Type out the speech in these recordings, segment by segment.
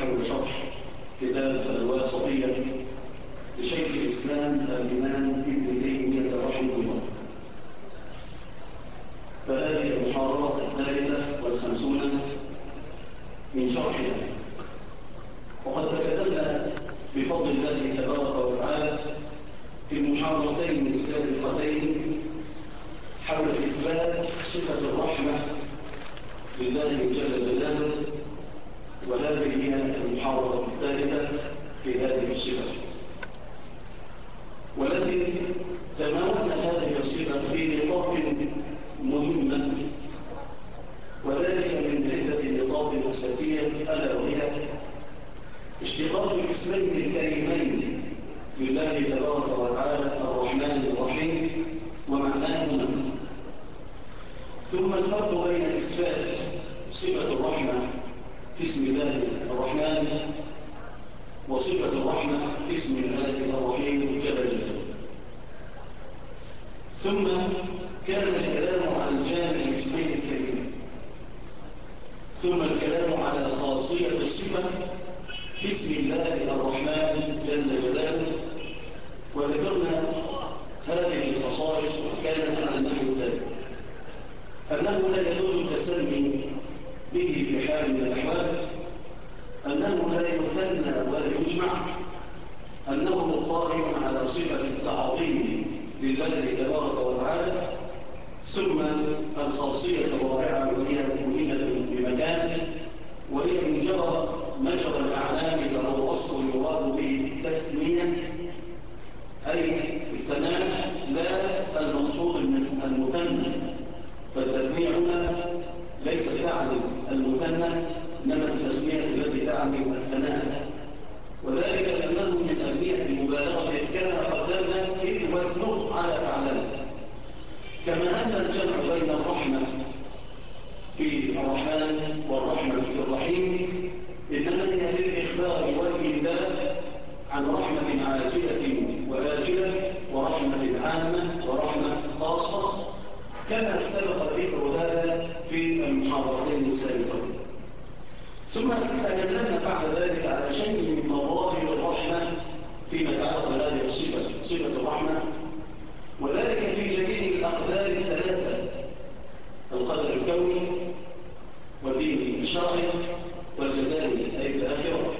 حول شرح كتاب الواسطية لشيخ الإسلام الإمام ابن تيمية رحمه الله. فهذه المحاضرة 53 من شرحها، وقد تكلمنا بفضل الله تبارك وتعالى في المحاضرتين السابقتين حول إثبات صفة الرحمة لله جل جلاله، وهذه هي المحاضرة الثالثة في هذه الصفة، والتي تناولنا هذه الصفة في نطاق مهمة، وذلك من عدة نقاط أساسية، ألا وهي اشتقاق الاسمين الكريمين لله تبارك وتعالى الرحمن الرحيم ومعناهما، ثم الفرق بين إثبات صفة الرحمة في اسم الله الرحمن وصفة الرحمة في اسم الله الرحيم جل جلاله. ثم كان الكلام عن جامع الاسمين الكريمين، ثم الكلام على خاصية الصفة في اسم الله الرحمن جل جلاله، وذكرنا هذه الخصائص وكانت على النحو التالي: أنه لا يجوز التسمي به بحال من الأحوال، أنه لا يثنى ولا يجمع، أنه قائم على صفة التعظيم لله تبارك وتعالى. ثم الخاصية الرابعة وهي مهمة بمكان، وهي إن جرى مجرى الأعلام فهو أصل يراد به التثنية، أي الثناء لا المقصود المثنى، فالتثنية هنا ليست تعني المثنى إنما التسمية التي تعني الثناء، وذلك لأنه من أهمية المبالغة كما قدمنا إذ وزنه على فعلان، كما أن الجمع بين الرحمة في الرحمن والرحمة في الرحيم إنما هي للإخبار والإنباء عن رحمة عاجلة وآجلة، ورحمة عامة ورحمة خاصة، كما سبق ذكر هذا في المحاضرتين السابقتين. ثم تكلمنا بعد ذلك على شيء من مظاهر الرحمة فيما يتعلق بهذه الصفة، صفة الرحمة، وذلك في جميع الأقدار الثلاثة: القدر الكوني والدين الشرعي والجزاء أي الآخرة.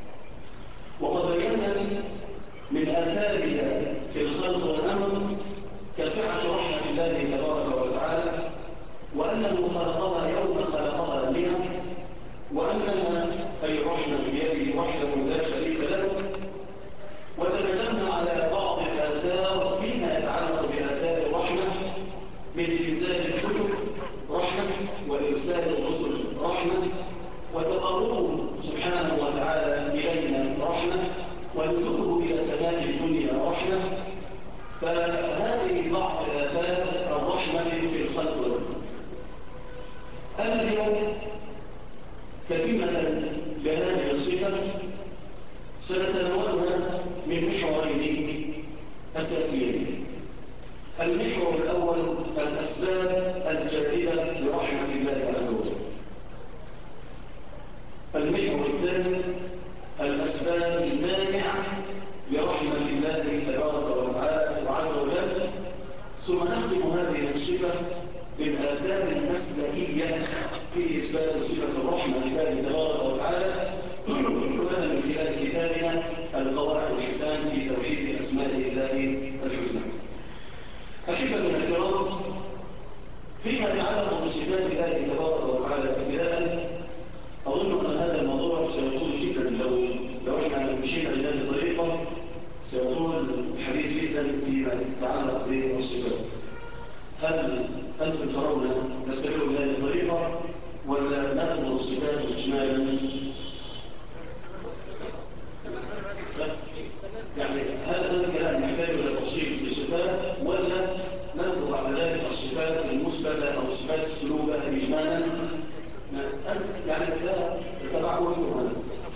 وقد بينا من آثارها في الخلق والأمر كسعة رحمة الله تبارك وتعالى، وأنه خلقها يوم خلقها بها، وأنها أي رحمة بيده وحده لا شريك له. وتكلمنا على بعض الآثار فيما يتعلق بآثار الرحمة من إنزال الكتب رحمة، وإرسال الرسل رحمة، وتقربه سبحانه وتعالى إلينا رحمة، ونزوله إلى سماء الدنيا رحمة. فهذه بعض آثار الرحمة في الخلق والأمر. اليوم كلمة لهذه الصفة سنتناولها من محورين أساسيين: المحور الأول الأسباب الجاذبة لرحمة الله عز وجل، المحور الثاني الأسباب المانعة لرحمة الله تبارك وتعالى وعز وجل. ثم نختم هذه الصفة بالآثار المسلكية في إثبات صفة الرحمة لله تبارك وتعالى، وهذا من خلال كتابنا القواعد الحسان في توحيد أسماء الله الحسنى. أحبتنا الكرام، فيما يتعلق بصفات الله تبارك وتعالى ابتداء، أظن أن هذا الموضوع سيطول جدا لو احنا مشينا بهذه الطريقة، سيطول الحديث جدا فيما يتعلق بالصفات. هل أنتم ترون نستمر بهذه الطريقة ولا نأخذ الصفات إجمالا؟ يعني هل هذا الكلام يحتاج إلى تفصيل في الصفات، ولا نأخذ بعد ذلك الصفات المثبتة أو الصفات السلوكة إجمالا؟ يعني لا تتبعوا لكم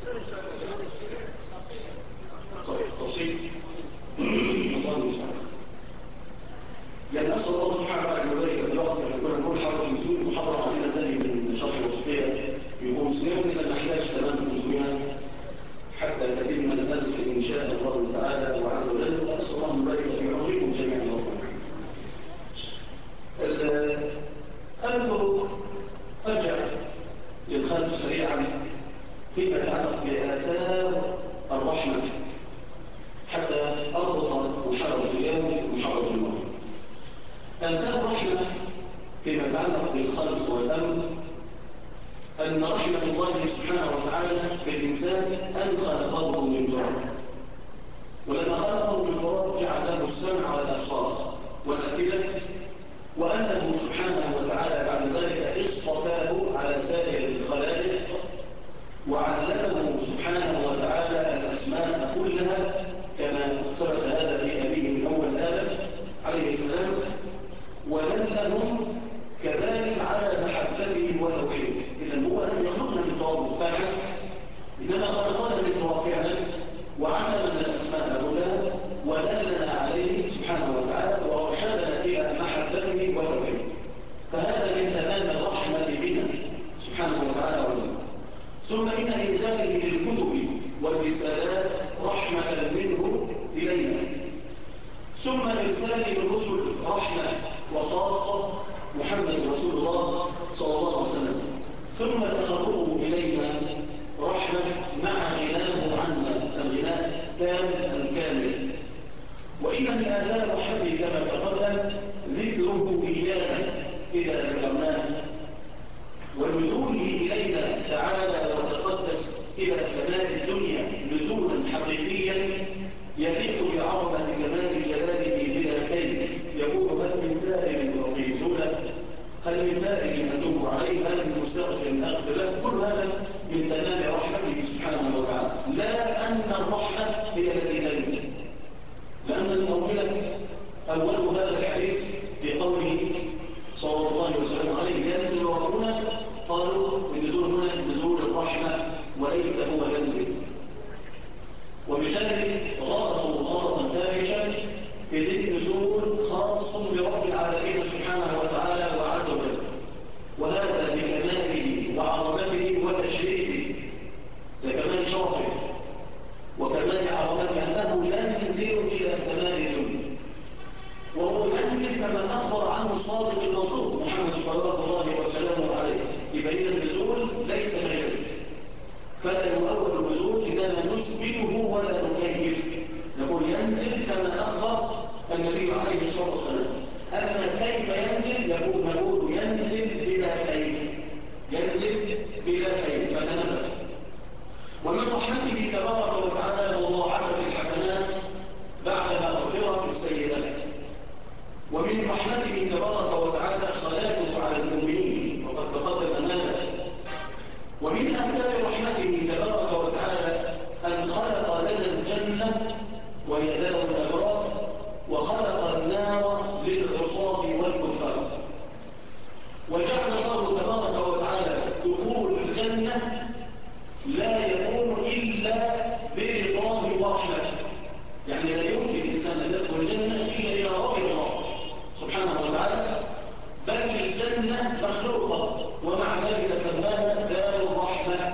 تفصيل الله المستعان. يعني أسأل الله سبحانه وتعالى أن يبارك في الوقت، أن يكون نقول حرف نزول محاضرة عظيمة تاني من شرح الوصفية في 500، وإذا نحتاج تمام 500 أن رحمة الله سبحانه وتعالى بالإنسان أن خلقه من تراب، ولما خلقه من تراب جعل له السمع والأبصار والأفئدة، وأنه سبحانه وتعالى بعد ذلك اصطفاه على سائر الخلائق، وعلمه سبحانه وتعالى الأسماء كلها كما ثبت هذا في أبيه الأول آدم عليه السلام، ودلهم كذلك على محبته وتوحيده. إذن هو لم يخلقنا من تراب فحسب، إنما خلقنا من تراب فعلا، وعلمنا الأسماء كلها، ودلنا عليه سبحانه وتعالى، وأرشدنا إلى محبته وتوحيده. فهذا من تمام الرحمة بنا سبحانه وتعالى وجل. ثم إن إنزاله للكتب والرسالات رحمة منه إلينا، ثم إرساله الرسل رحمة وخاصة محمد رسول الله صلى الله عليه وسلم، ثم تخرجه إلينا رحمة مع غناه عنا الغناء تام الكامل. وإن من آثار رحمته كما تقدم ذكره إيانا إذا ذكرناه، ونزوله إلينا تعالى وتقدس إلى سماء الدنيا نزولا حقيقيا يليق بعظمة كمال جلاله بلا كيف. يقول هل من سائل أعطيه، هل من تائب أتوب عليه، هل من مستغفر أغفر له. كل هذا من تمام رحمته سبحانه وتعالى، لا أن الرحمة هي التي تنزل، لأن الموكلة أول هذا الحديث في قوله صلى الله عليه وسلم عليه ينزل ربنا، قالوا النزول هنا نزول الرحمة وليس هو ينزل. وبذلك غلطوا غلطا فاحشا، إذ النزول خاص برب العالمين سبحانه وتعالى وعز وجل، وهذا بكماله وعظمته وتشريفه، لكمال شرفه وكمال عظمته أنه ينزل إلى سماء الدنيا، وهو ينزل كما أخبر عنه الصادق المصدوق محمد صلى الله وسلم عليه. يبين النزول ليس مجازا، فلا يؤول النزول إنما نثبته ولا نكيف، نقول ينزل كما أخبر النبي عليه الصلاة والسلام. أما كيف ينزل نقول ينزل بلا كيف، ينزل بلا كيف، فتنبه. ومن رحمته تبارك وتعالى مضاعفة الحسنات بعد مغفرة السيئات، ومن رحمته تبارك وتعالى صلاته على المؤمنين وقد تقدم هذا. ومن أمثال رحمته تبارك وتعالى أن خلق لنا الجنة وهي دار الأبرار، وخلق النار للعصاة والكفار، وجعل الله تبارك وتعالى دخول الجنة لا يكون إلا برضاه ورحمته، يعني لا يمكن الإنسان أن يدخل الجنة إلا إلى رضا الله سبحانه وتعالى، بل الجنة مخلوقة ومع ذلك سماها دار الرحمة.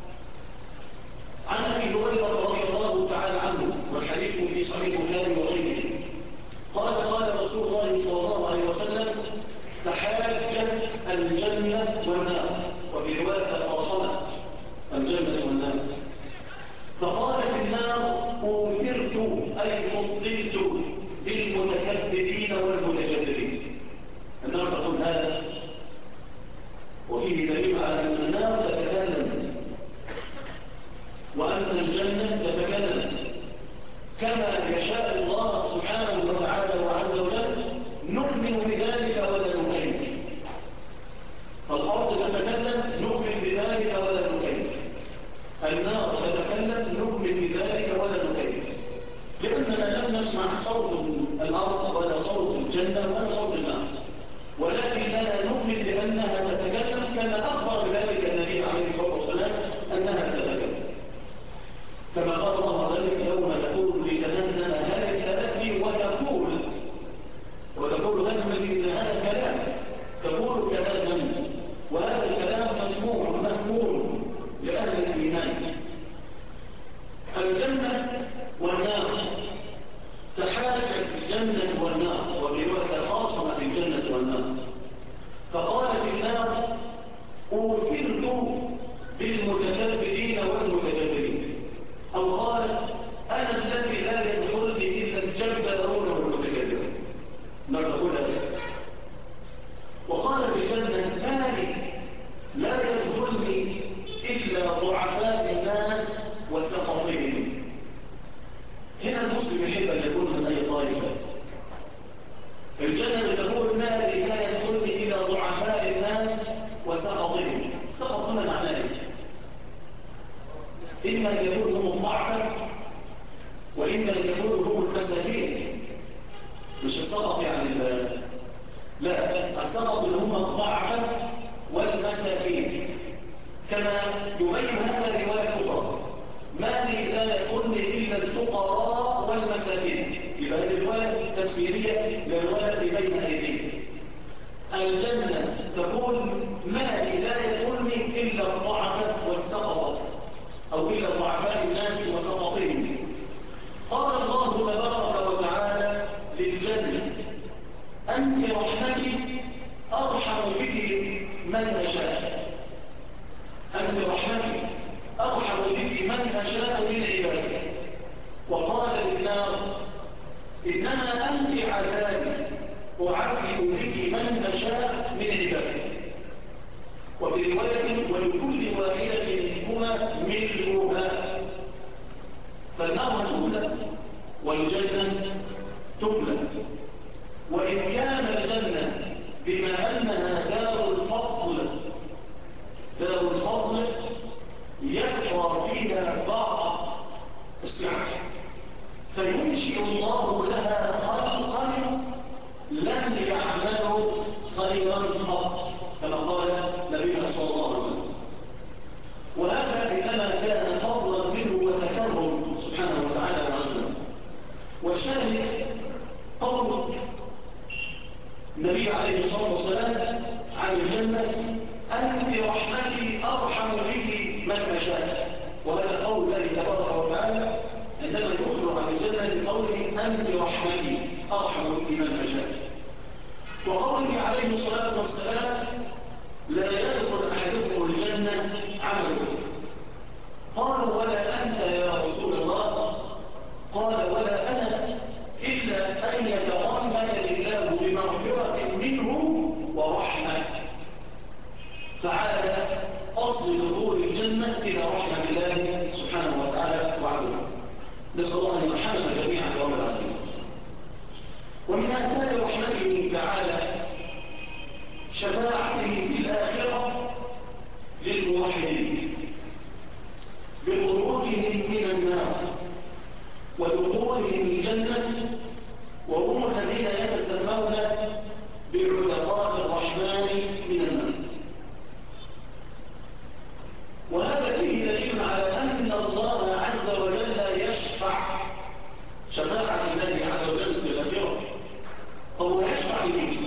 عن أبي هريرة رضي الله تعالى عنه، والحديث في صحيح البخاري وغيره، قال رسول الله صلى الله عليه وسلم تحاجت الجنة والنار، وفي رواية تفاصلت الجنة والنار، فقالت النار أوثرت أي فضلت بالمتكبرين والمتجبرين. النار تقول هذا، وفيه دليل على أن النار تتكلم وأن الجنة تتكلم كما يشاء الله سبحانه وتعالى وعز وجل، نؤمن بذلك ولا نكيف. فالأرض تتكلم نؤمن بذلك ولا نكيف، النار تتكلم نؤمن بذلك ولا نكيف، لأننا لم نسمع صوت الأرض ولا صوت الجنة ولا صوت النار، ولكن لا نؤمن بأنها تتكلم كما أخبر بذلك النبي عليه الصلاة والسلام أنها تتكلم، كما قال الله عز وجل يوم نقول لجهنم هل امتلأت، وتقول هل مزيد، هذا كلام تقول كلاما، وهذا الكلام مسموع مفهوم لأهل الإيمان. الجنة والنار تحاجت الجنة والنار، وفي رواية خاصمت الجنة والنار، فقالت النار ضعفاء الناس وسقطهم. هنا المسلم يحب أن يكون من أي طائفة. الجنة تقول ما لا يدخلني إلى ضعفاء الناس وسقطهم. السقط هنا معناه إما أن يكون هم الضعفاء وإما أن يكون هم المساكين. مش السقط يعني لا، السقط اللي هم الضعفاء والمساكين. كما يبين هذا رواية أخرى ما لا يدخلني إلا الفقراء والمساكين. يبقى هذه الرواية تفسيرية للرواية بين أيدينا. الجنة تقول ما لا يدخلني إلا الضعفاء والسقط أو إلا ضعفاء الناس وسقطهم. قال الله تبارك وتعالى للجنة أنت رحمتي أرحم بك من أشاء. أنت رحمتي أرحم بك من أشاء من عبادي. وقال للنار إنما أنت عذابي أعذب بك من أشاء من عبادي. وفي رواية ولكل واحدة منهما ملؤها. فالنار تملأ والجنة تملأ. وإن كان الجنة بما أنها دار الفضل يبقى فيها بعض السعة، فينشئ الله لها خلقا لم يعملوا خيرا قط كما قال نبينا صلى الله عليه وسلم. وهذا إنما كان فضلا منه وتكرم سبحانه وتعالى وعزه. والشاهد قول النبي عليه الصلاة والسلام عن الجنة أنت رحمتي أرحم به من أشاء. وهذا قول الله تبارك وتعالى عندما يخبر عن الجنة بقوله أنت رحمتي أرحم به من أشاء. وقوله عليه الصلاة والسلام لا يدخل أحدكم الجنة عمله. قالوا ولا أنت يا رسول الله؟ قال ولا أنا إلا أن يتغمدني الله بمغفرة منه ورحمة. فعاد أصل دخول الجنة إلى رحمة الله سبحانه وتعالى وعزه. نسأل الله أن يرحمنا جميعا يا رب العالمين. ومن آثار رحمته تعالى شفاعته في الآخرة للموحدين بخروجهم من النار ودخولهم الجنة، وهم الذين يتسمون بعتقاء الرحمن من النار. وهذا فيه دليل على أن الله عز وجل يشفع شفاعة الله عز وجل في الآخرة. هو يشفع لمين؟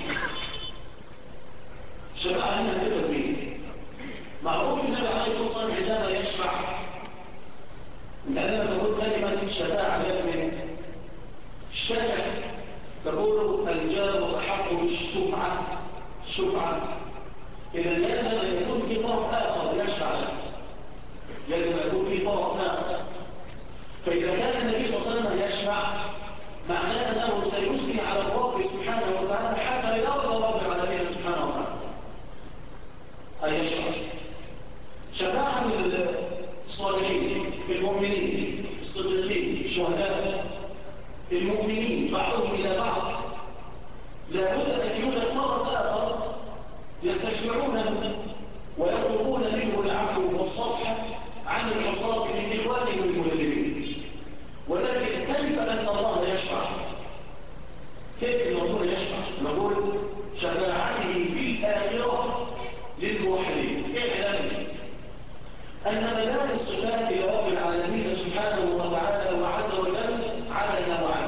الشفاعة هنا هتبقى مين؟ معروف النبي عليه الصلاة والسلام عندما يشفع، عندما تقول كلمة الشفاعة من الشافع تقول الجار أحق بالشفعة. إذا لازم أن يكون في طرف آخر يشفع له، لازم يكون في طرف آخر. فإذا كان النبي صلى الله عليه وسلم يشفع معناه أنه سيثني على الرب سبحانه وتعالى حتى يرضى رب العالمين سبحانه وتعالى أن يشفع. شفاعة الصالحين المؤمنين الصديقين الشهداء المؤمنين بعضهم إلى بعض لابد أن يوجد طرف آخر يستشفعونه ويطلبون منه العفو والصفح عن العصاة من إخوانهم المذنبين. ولكن كيف أن الله يشفع؟ كيف الله يشفع؟ نقول شفاعته في الآخرة للموحدين. اعلم أن مدار الصفات لرب العالمين سبحانه وتعالى وعز وجل على نوعين.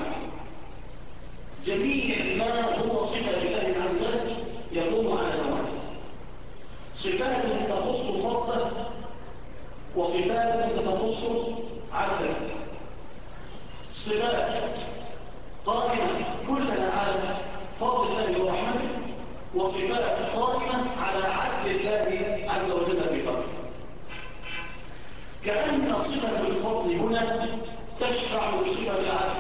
جميع ما هو صفة لله عز وجل يقوم على نوعين: صفات تخص فضله وصفات تخص عدله. صفات قائمة كلها على فضل الله ورحمته، وصفات قائمة على عدل الله عز وجل في فضله. كأن صفة الفضل هنا تشفع بصفة العدل،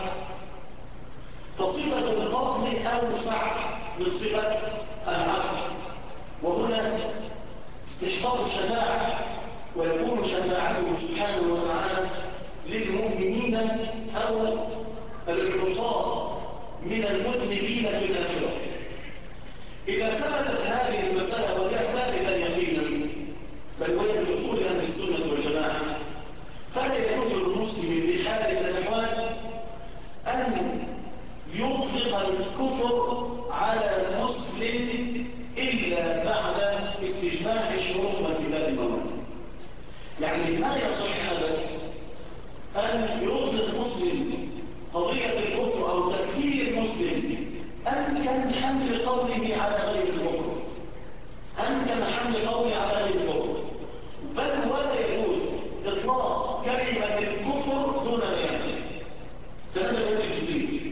فصفة الفضل أوسع من صفة العدل. وهنا استحضار الشفاعة ويكون شفاعته سبحانه وتعالى للمؤمنين أو العصاة من المذنبين في الآخرة. إذا ثبتت هذه المسألة وهي ثابتة يقينا بل وهي من أصول أهل السنة والجماعة، فلا يجوز للمسلم بحال من الأحوال أن يطلق الكفر على المسلم إلا بعد استجماع الشروط وانتفاء الموانع. يعني ما يصح هذا أن يطلق مسلم قضية الكفر أو تكفير مسلم أمكن حمل قوله على غير الكفر، أمكن حمل قوله على غير الكفر، بل ولا يجوز إطلاق كلمة الكفر دون بيان. ثلاثة بهذه الجزئية،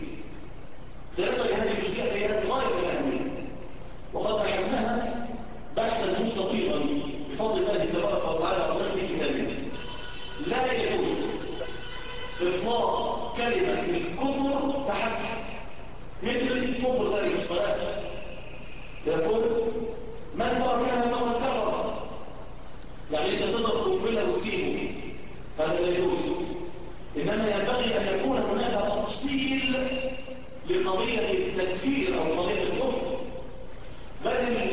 هي غاية الأهمية، وقد بحثناها بحثا مستطيلا بفضل الله تبارك وتعالى في كتابنا. لا يجوز إطلاق كلمة الكفر فحسب، مثل كفر تارك الصلاة، يقول من تركها فقد كفر، يعني أنت تضرب قنبلة وتسيبه، هذا لا يجوز. إنما ينبغي أن يكون هناك تفصيل لقضية التكفير أو قضية الكفر، بل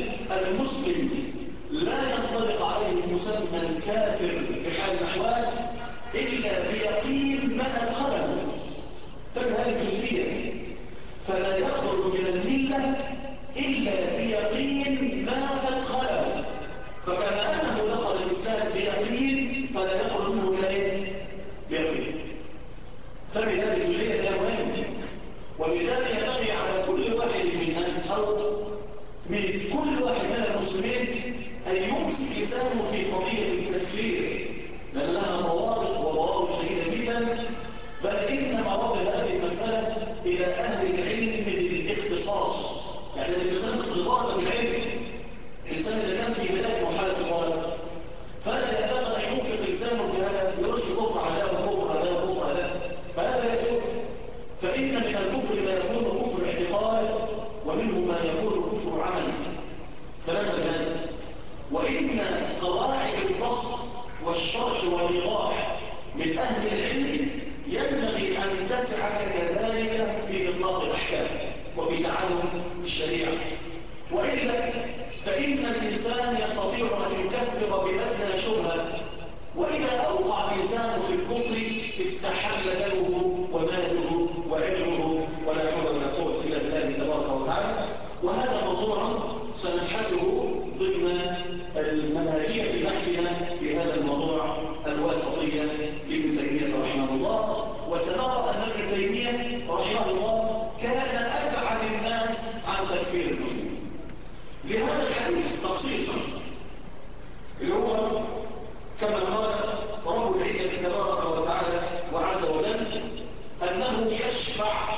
المسلم لا ينطبق عليه مسمى الكافر بحال الأحوال إلا بيقين من أدخله. فمن هذه الجزئية فلا يخرج من الملة إلا بيقين ما أدخله، فكما أنه دخل الإسلام بيقين فلا يخرج منه إلا بيقين. فمن هذه الجزئية لا مهم، ولذلك ينبغي على كل واحد منا أو من كل واحد من المسلمين أن يمسك لسانه في قضية التكفير، لأن لها ضوابط شديدة جدا، بل إن مراد هذه المسألة إلى أهل العلم بالاختصاص. يعني الإنسان استطاعة بالعلم، الإنسان إذا كان في بداية مرحلة الطالب فلا ينبغي أن ينفق لسانه بهذا يرش كفر على وكفر على وكفر على، فهذا لا يكفر. فإن من الكفر ما يكون كفر اعتقاد، ومنه ما يكون كفر عمل. كلام هذا، وإن قواعد الضغط والشرح والإيضاح من أهل العلم ينبغي أن تسعك كذلك في إطلاق الأحكام وفي تعلم الشريعة، وإلا فإن الإنسان يستطيع أن يكفر بأدنى شبهة، وإذا أوقع الإنسان في الكفر استحل دمه وماله وعلمه، ولا حول ولا قوة إلا بالله تبارك وتعالى. وهذا موضوع سنبحثه ضمن المنهجية بحثنا في هذا الموضوع الواسطية لابن تيمية رحمه الله. وسنرى أن ابن تيمية رحمه الله كان أبعد الناس عن تكفير المسلمين. لهذا الحديث تخصيصا اللي هو كما قال رب العزة تبارك وتعالى وعز وجل أنه يشفع،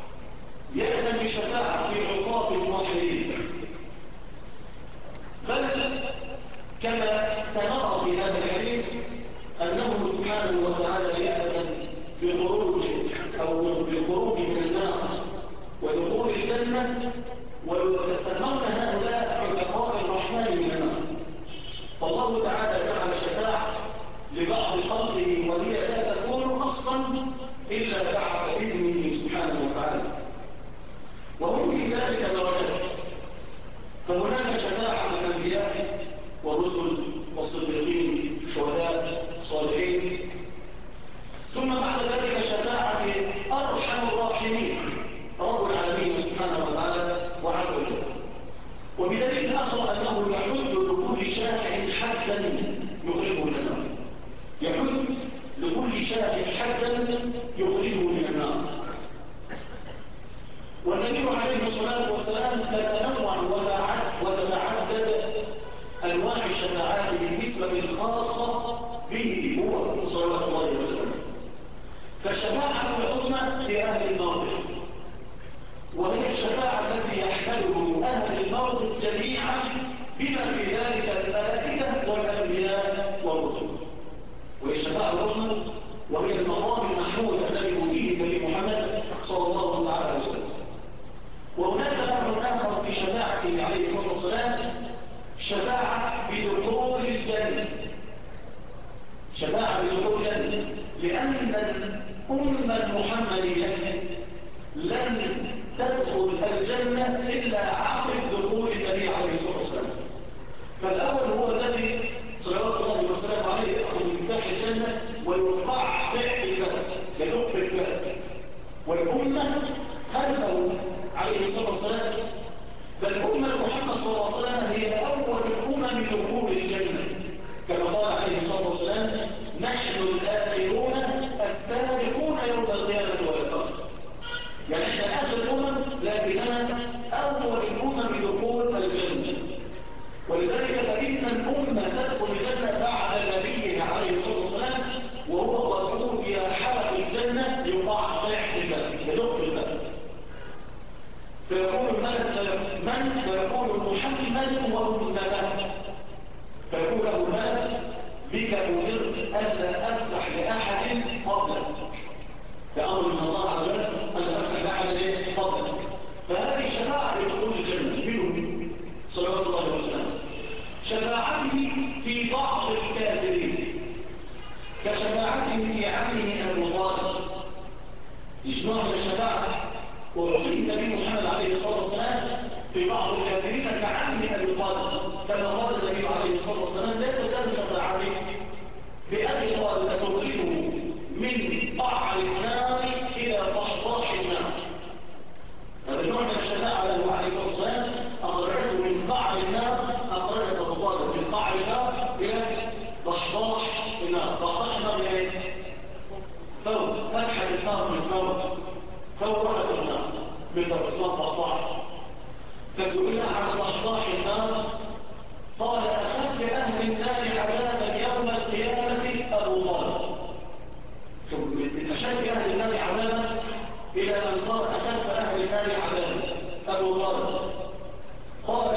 يأذن بشفاعة في العصاة الموحدين، بل كما سنرى في هذا الحديث أنه سبحانه وتعالى يأذن بخروج أو بالخروج من النار ودخول الجنة، ويتسمون هؤلاء عتقاء الرحمن من النار. فالله تعالى جعل الشفاعة لبعض خلقه وهي لا تكون أصلا إلا بعد إذنه سبحانه وتعالى، وهم في ذلك درجات. فهناك شفاعة الأنبياء والرسل والصديقين الشهداء الصالحين، ثم بعد ذلك شفاعة أرحم الراحمين رب العالمين سبحانه وتعالى وعز وجل. وبذلك أخبر أنه يحد لكل شافع حدا يخرجه من النار، يحد لكل شافع حدا يخرجه من النار. والنبي عليه الصلاة والسلام تتنوع وتتعدد أنواع الشفاعات بالنسبة الخاصة به هو صلوات الله وسلم. فالشفاعة العظمى لأهل الموقف، وهي الشفاعة التي يحمله أهل الموقف جميعا بما في ذلك الملائكة والأنبياء والرسل، وهي الشفاعة العظمى، وهي المقام المحمود الذي أوتيه لمحمد صلى الله عليه وسلم. وهناك نوع آخر في شفاعته عليه الصلاة والسلام، شفاعة بدخول الجنة، شفاعة بدخول الجنة، لأن الأمة المحمدية لن تدخل الجنة إلا عقب دخول النبي عليه الصلاة والسلام. فالأول هو الذي صلوات الله وسلامه عليه يأخذ مفتاح الجنة ويقع بالباب، يدق بالباب، والأمة خلفه عليه الصلاة والسلام. بل أمة محمد صلى الله عليه وسلم هي أول الأمم دخول الجنة، كما قال عليه الصلاة والسلام: نحن الآخرون السابقون يوم القيامة والقيامة. يعني احنا آخر الأمم، لكننا أول الأمم دخول الجنة. ولذلك فإن الأمة تدخل الجنة بعد نبيها عليه الصلاة والسلام، وهو قد أوتي حلق الجنة يقع بالباب، يدق بالباب، فيقول الملك من؟ فيقول محمد وأمته، فيقول له الملك: بك أمرت ألا أفتح لأحد قبلك، بأمر من الله عز وجل ألا أفتح لأحد قبلك. فهذه شفاعة لدخول الجنة منه صلوات الله وسلامه. شفاعته في بعض الكافرين كشفاعته في عمه أبو طالب، نوع من الشفاعة وأعطيه النبي محمد عليه الصلاة والسلام في بعض الكافرين كعم أبي طالب، كما قال النبي عليه الصلاة والسلام: لا تزال شفاعته بأبي طالب أن تخرجه من قعر النار إلى ضحضاح النار. هذا النوع من الشفاعة له عليه الصلاة والسلام، أخرجته من قعر النار، أخرجته أبو طالب من قعر النار إلى ضحضاح النار. ضحضاح النار يعني فوق فتحة النار من فوق رأت النار من فوق اسمها ضحضاح. فسئل عن ضحضاح النار قال: أخف أهل النار عذابا يوم القيامة أبو طالب. شوف، من أشد أهل النار عذابا إلى أن صار أخف أهل النار عذابا أبو طالب. قال: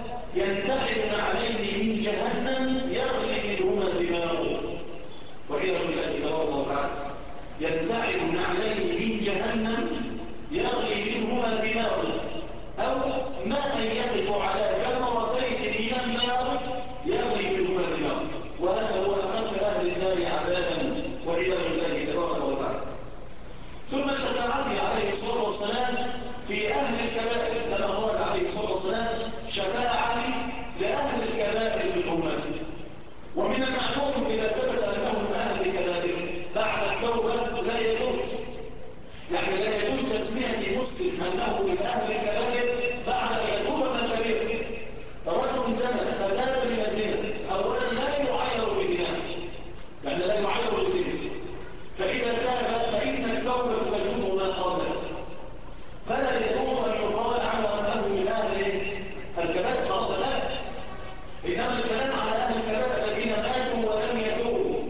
ينتحل عليه من جهنم يغلي منهما دماغه، وعياذ بالله تبارك وتعالى. ينتحل عليه من جهنم يغلي منهما دماغه، أو ما أن يقف على جمرتين من النار يغلي منهما دماغه، وهذا هو أخف أهل النار عذابا وعياذ بالله تبارك وتعالى. ثم شفاعته عليه الصلاة والسلام في أهل الكبائر، لما قال عليه الصلاة والسلام: شفاعتي لأهل الكبائر من أمتي. ومن المعلوم إذا ثبت أنه من أهل الكبائر بعد التوبة لا يجوز، يعني لا يجوز تسمية مسلم أنه من أهل الكبائر بعد أن يتوب من الكبير. رجل زنى فتاب من الزنا، أولا لا يعير بزناه، يعني لا يعير بزناه، فإذا تاب فإن التوبة تجوب ما قبله، فلا يجوز أن يقال عنه أنه من أهل الكبائر خلاص. لا، إنما الكلام على أهل الكبائر الذين ماتوا ولم يتوبوا.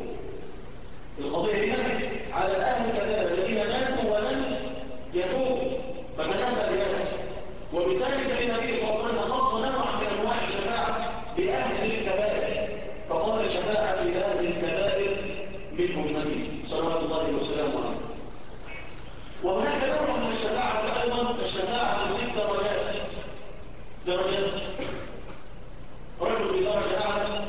القضية هنا على أهل الكبائر الذين ماتوا ولم يتوبوا، فتنبأ بهذا. وبالتالي فإن النبي صلى الله عليه وسلم خص نوعا من أنواع الشفاعة بأهل الكبائر، فقال: شفاعة بأهل الكبائر من أمتي صلوات الله وسلامه عليه. وهناك نوع من الشفاعة أيضا، الشفاعة في الدرجات. درجات، رجل في درجة أعلى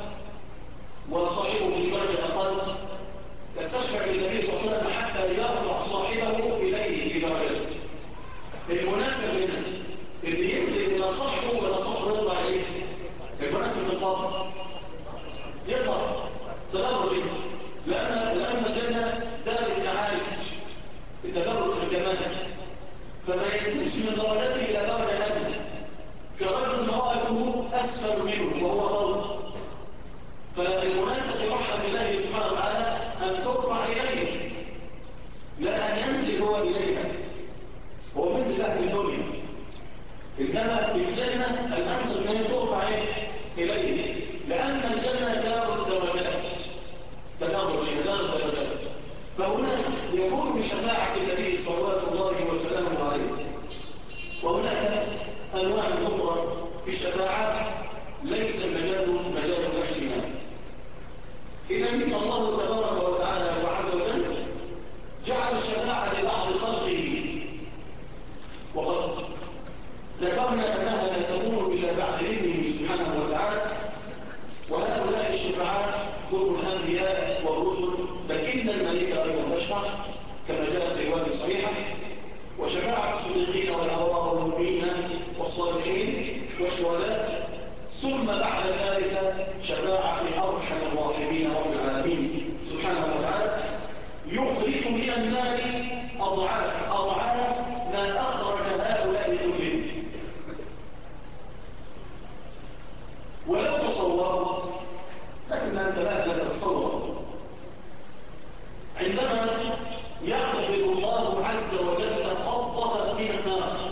وصاحبه في درجة أقل، تستشفع للنبي صلى الله عليه وسلم حتى يرفع صاحبه إليه في درجته. المناسب هنا اللي ينزل إلى صاحبه ولا صاحبه يطلع إليه، المناسب في القبر يطلع تدرج، لأن الجنة دار التعارف، التدرج في الجمال، فما ينزلش من درجته إلى درجة أدنى، كرجل امرأته أسفل منه وهو ضوء. فالمناسب رحمة الله سبحانه وتعالى أن ترفع إليه، لا أن ينزل هو إليها. هو منزل في الدنيا، إنما في الجنة الأنسب أن ترفع إليه، لأن الجنة دار الدرجات، تدرج دار الدرجات. فهنا يكون بشفاعة النبي صلوات الله وسلامه عليه. وهناك أنواع أخرى في الشفاعات ليس المجال الاحتمال. إذا من الله تبارك وتعالى وعز وجل جعل الشفاعة لبعض خلقه، وقد ذكرنا أنها لا تكون إلا بعد إذنه سبحانه وتعالى. وهؤلاء الشفعاء هم الأنبياء والرسل إن الملائكة أيضا تشفع كما جاء في رواية صحيحة، وشفاعة الصديقين والأبرار والمؤمنين والصالحين والشهداء، ثم بعد ذلك شفاعة أرحم الراحمين رب العالمين سبحانه وتعالى، يخرج من النار أضعاف ما أخرج هؤلاء كلهم. ولو تصوروا، لكن أنت لا تتصور، عندما يقبض الله عز وجل قبضة من النار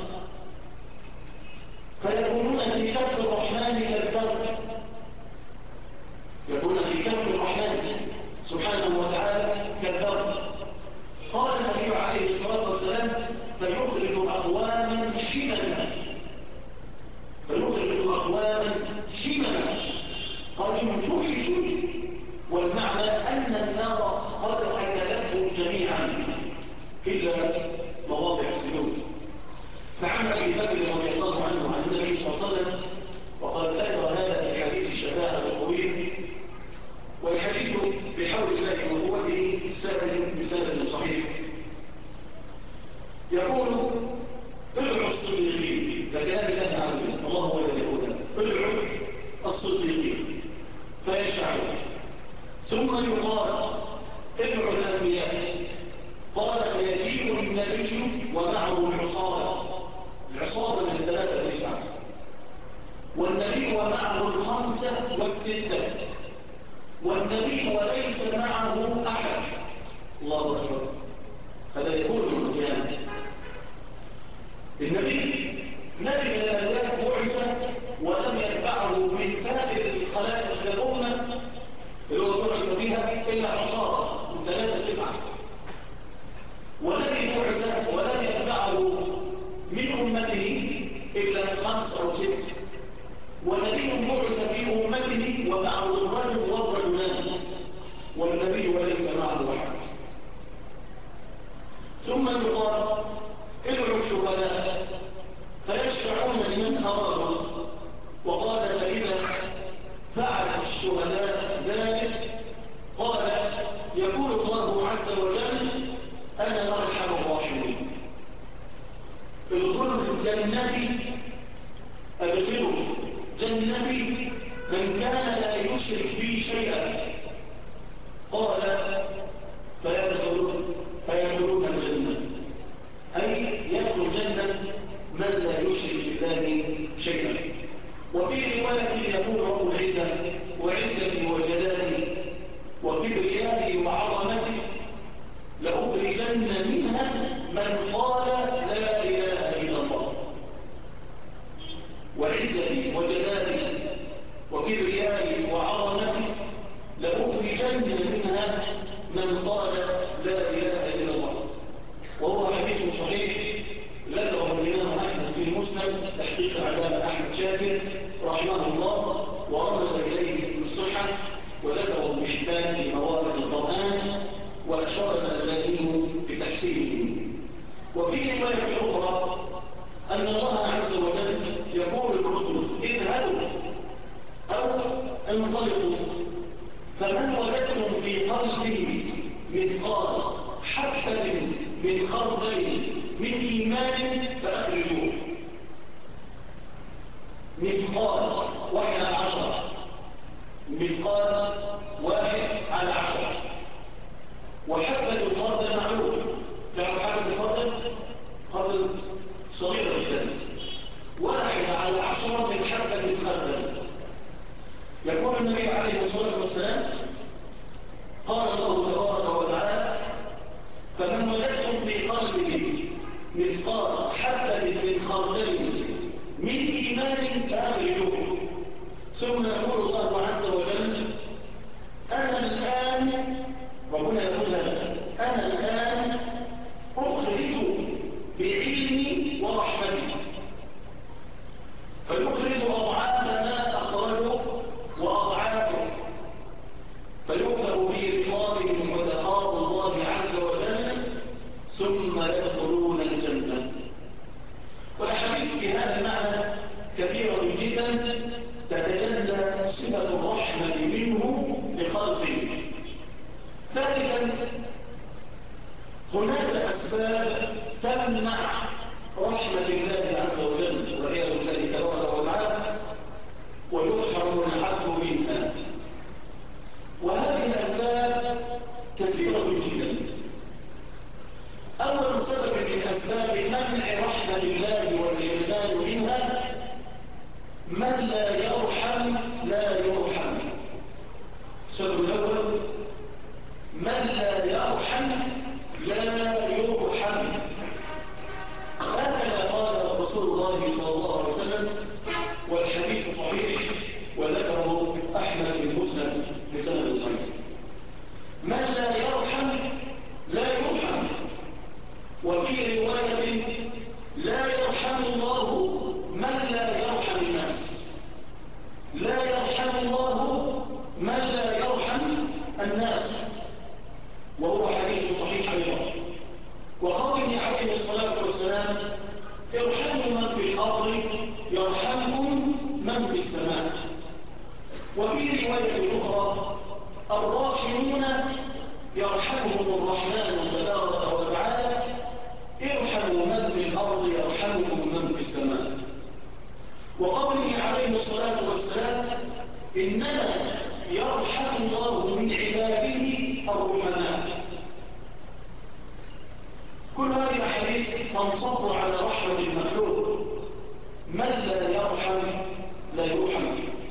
فيكونون في كف الرحمن كالذر، يكونون في كف الرحمن سبحانه وتعالى كالذر. قال النبي عليه الصلاة والسلام فيخرج أقواما حمما، فيخرج أقواما حمما قد ينتحشوا، والمعنى أن النار قد أكلتهم جميعا إلا مواضع السجود. فعن أبي بكر رضي الله عنه عن النبي صلى الله عليه وسلم وقد ذكر هذا في حديث الشفاعة الطويل، والحديث بحول الله وقوته سند بسند صحيح. يقول ادعوا الصديقين، ككلام الله عز وجل، الله هو الذي يقول ادعوا الصديقين فيشفعون، ثم يقال ادعوا الأنبياء، قال فيجيء النبي ومعه العصابة من 3 ل 9، والنبي ومعه 5 و6، والنبي وليس معه أحد. الله أكبر. هذا يكون من القيامة. النبي نبي من الأنبياء بعث ولم يتبعه من سائر الخلائق الأمة اللي هو بعث بها إلا عصابة من 3 ل 9، ونبي بعث ولم يتبعه من أمته إلا 5 أو 6، ونبي بعث في أمته ومعه الرجل والرجلان، والنبي وليس معه أحد. ثم يقال ادعوا الشهداء فيشفعون لمن أرادوا، وقال فإذا فعل الشهداء ذلك قال يقول الله عز وجل أنا أرحم الراحمين، ادخلوا الجنة، ادخلوا جنتي من كان لا يشرك بي شيئا، قال فيدخلون الجنة، أي يدخل الجنة من لا يشرك بالله شيئا. وفي رواية يقول رب العزة وعزتي وجلالي وكبريائي وعظمتي لأخرجن منها من قال لا إله إلا الله، وعزتي وجلالي وكبريائي وعظمتي لأخرجن منها من قال لا إله إلا الله. وهو حديث صحيح ذكره الإمام أحمد في المسند تحقيق العلامة أحمد شاكر رحمه الله، ورمز إليه بالصحة، وذكره ابن حبان في موارد القرآن، وأشار الألباني بتحسينه. وفي رواية أخرى أن الله عز وجل يقول للرسل اذهبوا أو انطلقوا، فمن وجدتم في قلبه مثقال حبة من خردل من إيمان فأخرجوه. مثقال 1 على 10، مثقال 1 على 10، وحبة الخردل معلوم، تعرف حبة الخردل؟ خردل صغيرة جدا، 1 على 10 من حبة الخردل. يقول النبي عليه الصلاة والسلام قال الله تبارك وتعالى فمن وجدتم في قلبه مثقال حبة من خردل من إيمان فأخرجوه. ثم يقول الله عز وجل أنا الآن، ربنا يقول أنا الآن أخرج بعلمي ورحمتي، فيخرج أضعاف ما أخرجه وأضعافه، فيكتب في رقابهم ولقاء الله عز وجل ثم يدخلون الجنة. والأحاديث في هذا المعنى كثيرة جدا تتجلى صفة هناك أسباب تمنع رحمة الله عز وجل والعياذ بالله تبارك وتعالى ويحرم العبد منها، وهذه الأسباب كثيرة جدا. أول سبب من أسباب منع رحمة الله والحرمان منها من لا يرحم لا يرحم. السبب الأول من لا يرحم لا يرحم. هكذا قال رسول الله صلى الله عليه وسلم، والحديث صحيح وذكره أحمد في المسند بسند صحيح. من لا يرحم لا يرحم. وفي رواية لا يرحم الله من لا يرحم الناس. لا يرحم الله من لا يرحم الناس، وهو حديث صحيح أيضا. وقوله عليه الصلاة والسلام ارحموا من في الأرض يرحمكم من في السماء. وفي رواية أخرى الراحمون يرحمهم الرحمن تبارك وتعالى ارحموا من في الأرض يرحمكم من في السماء. وقوله عليه الصلاة والسلام إنما يرحم الله من عباده الرحماء. كل هذه الأحاديث تنصب على رحمة المخلوق، من لا يرحم لا يرحم.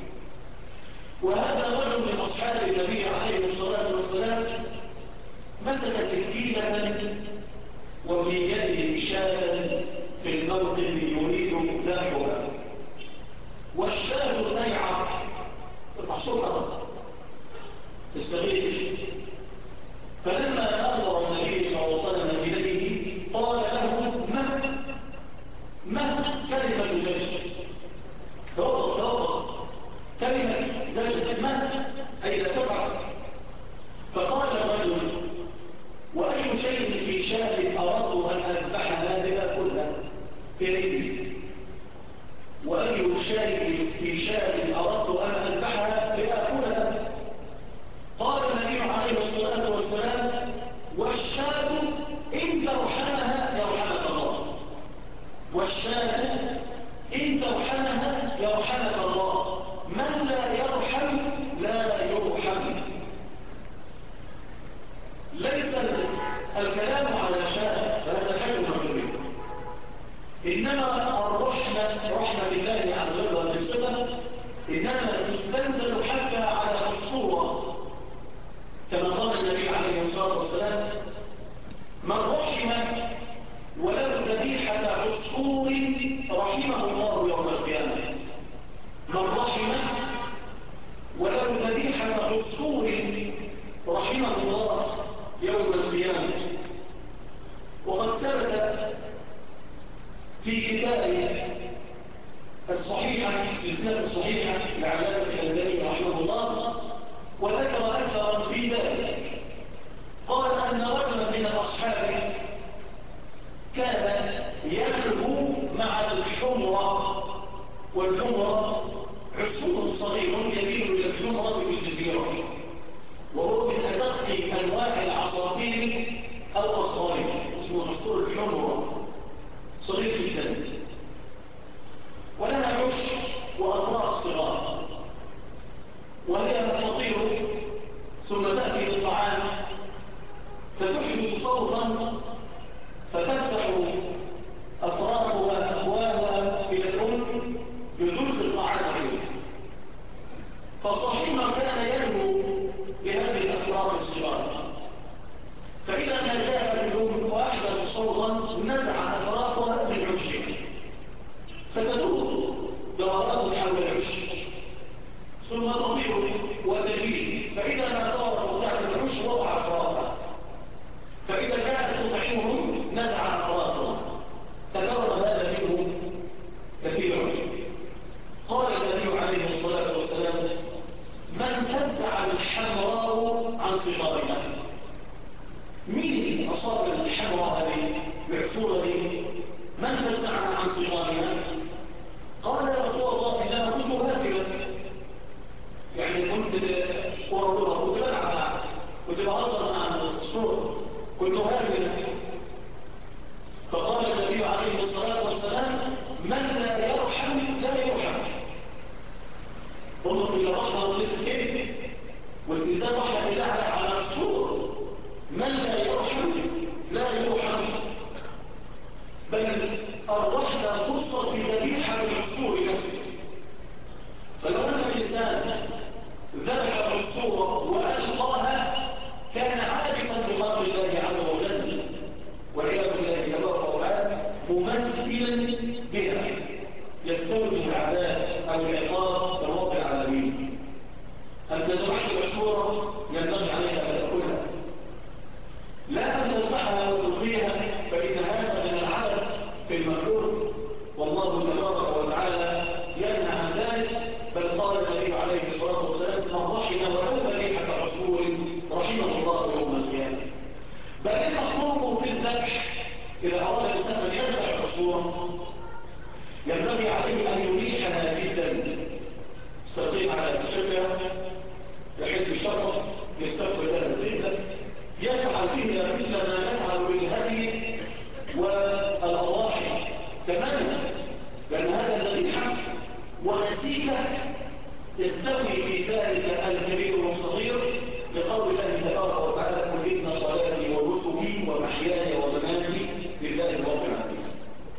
وهذا رجل من أصحاب النبي عليه الصلاة والسلام مسك سكينة وفي يده شاة في الموقف يريد ذبحها، والشاة تيعر تحصلها تستغيث. فلما نظر النبي صلى الله عليه وسلم إليه قال له ما كلمة زوج توقف كلمة زوج ما أي لا تفعل. فقال الرجل وأي شيء في شاة أردت أن أذبحها لأكلها في يدي، وأي شيء في شاة أردت أن أذبحها لأكلها. قال النبي عليه الصلاة والسلام والشاة إن ترحمها يرحمك الله. والشاة إن ترحمها يرحمك الله. من لا يرحم لا يرحم. ليس الكلام على شاة فهذا حجم كبير، إنما رحمة الله عز وجل بالصفة إنما تستنزل حتى على الصورة، كما قال النبي عليه الصلاة والسلام من رحم ولو ذبيحة عصفور رحمه الله يوم القيامة. من رحم ولو ذبيحة عصفور رحمه الله يوم القيامة. وقد ثبت في كتاب الصحيحة السلسلة الصحيحة لعلامة الألباني رحمه الله وذكر أكثر في ذلك. قال أن رجلا من الأصحاب كان يلهو مع الحمرة، والحمرة عصفور صغير يميل إلى الحمرة في الجزيرة، وهو من أدق أنواع العصافير أو أصغرها، اسمه عصفور الحمرة، صغير جدا ولها عش وأطراف صغار، وهي تطير ثم تأتي للطعام فتحدث صوتا فتفتح أفراخها أفواهها إلى الأم لتلقي الطعام فيه. فصاحبنا كان ينمو بهذه الأفراخ الصغار، فإذا ما جاءت الأم وأحدث صوتا نزع أفراخها من عشها فتدور دورات حول العش ثم تطير وتجري، فإذا ما دارت تحت العش وضع أفراخها، فإذا كانت تطعمهم نزع أفراخها. تكرر هذا منه كثيرا. قال النبي عليه الصلاة والسلام من فزع الحمراء عن صغارها. مين أصاب الحمراء هذه العصفورة دي؟ من فزعها عن صغارها؟ قال يا رسول الله إنما كنت هاكلا، يعني كنت قررها، كنت بلعب معها، كنت بهزر مع الصور، كنت هاكلا. ينبغي عليها أن تأكلها، لا أن تذبحها وتلقيها، فإن هذا من العبث في المخلوق، والله تبارك وتعالى ينهى عن ذلك. بل قال النبي عليه الصلاة والسلام: من رحم ولو ذبيحة عصفور رحمه الله يوم القيامة. بل المطلوب في الذبح إذا أراد الإنسان أن يذبح عصفورا ينبغي عليه أن يريحها جدا، يستقيم على شجرة، يحد الشجرة، يستقبل لها القبلة، يفعل فيها مثل ما يفعل بالهدي والأضاحي تماما، لأن هذا الذبيحة ونسيكه يستوي في ذلك الكبير والصغير، لقول الله تبارك وتعالى: قل إن صلاتي ونسكي ومحياي ومماتي لله رب العالمين.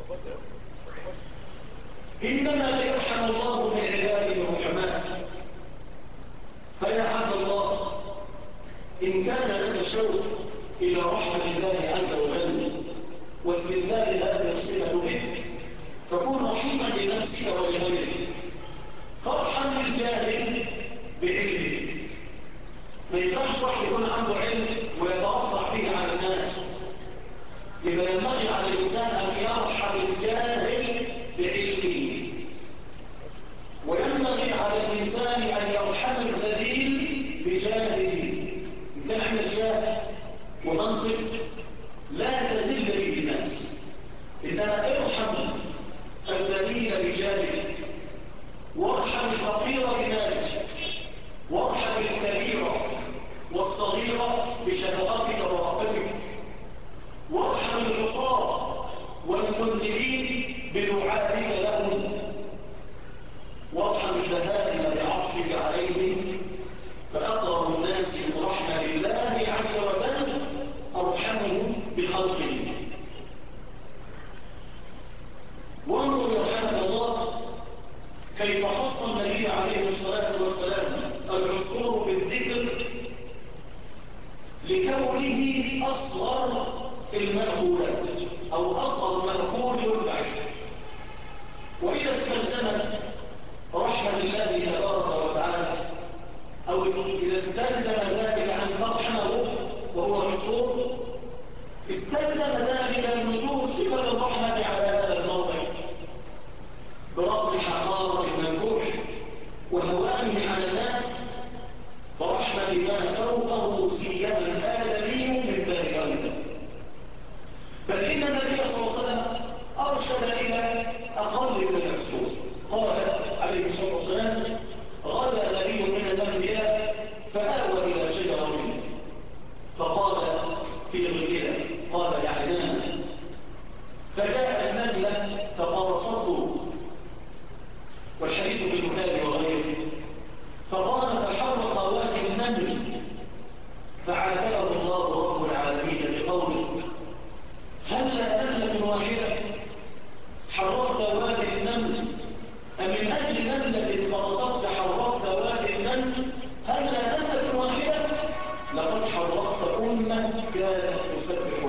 إنما يرحم الله من عباده الرحماء. فيا عبد الله، إن كان لك شوق إلى رحمة الله عز وجل واستنزال هذه الصلة بك، فكن رحيما لنفسك ولغيرك. فارحم الجاهل بعلمه. ما ينفعش واحد يكون عنده علم ويترفع به على الناس، يبقى ينبغي على الإنسان أن يرحم الجاهل بعلمه، وينبغي على الإنسان أن يرحم الذليل بجاهله. إن كان عندك جاه ومنصب لا تذل به الناس، إنما ارحم الذليل بجاهله، وارحم الفقير بمالك، وارحم الكبير والصغير بشفقتك ورأفتك، وارحم العصاة والمذنبين بدعائك لهم، وارحم البهائم بعطفك عليهم. فأقرب الناس من رحمة الله عز وجل أرحمهم بخلقه. وانظر يرحمك الله كيف خص النبي عليه الصلاة والسلام العصفور بالذكر لكونه أصغر المأكولات أو أصغر مأكول يذبح. وإذا استلزمت رحمة الله تبارك وتعالى أو إذا استلزم ذلك أن ترحمه وهو العصفور، استلزم ذلك النزول صفة الرحمة على هذا الموضع برغم حقارة المذبوح وهوانه على الناس، فرحمة ما فوقه سيما الآدمي من باب أيضا. بل إن النبي صلى الله عليه وسلم أرشد إلى أقل من العصفور. قال عليه الصلاة والسلام: غدا نبي من الأنبياء فآوى إلى شجرة منه فقال في ظلها، قال يعناها، فجاء النملة فقرصته، والحديث بالبخاري وغيره، فقال فحرق وادي النمل، فعاتبه الله رب العالمين بقوله: هل نملة واحدة حرقت وادي النمل؟ أمن أجل نملة قرصتك حرقت وادي النمل؟ هل نملة واحدة؟ لقد حرقت أمة كانت تسبح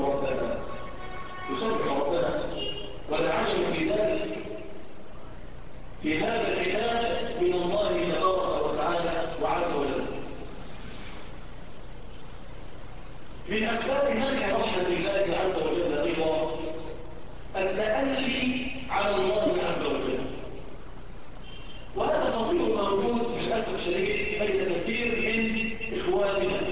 ربها، ولا عجب في ذلك في هذا العتاب من الله تبارك وتعالى وعز وجل. من أسباب منع رحمة الله عز وجل أيضا التألي على الله عز وجل، وهذا خطير موجود للأسف الشديد بين كثير من إخواننا.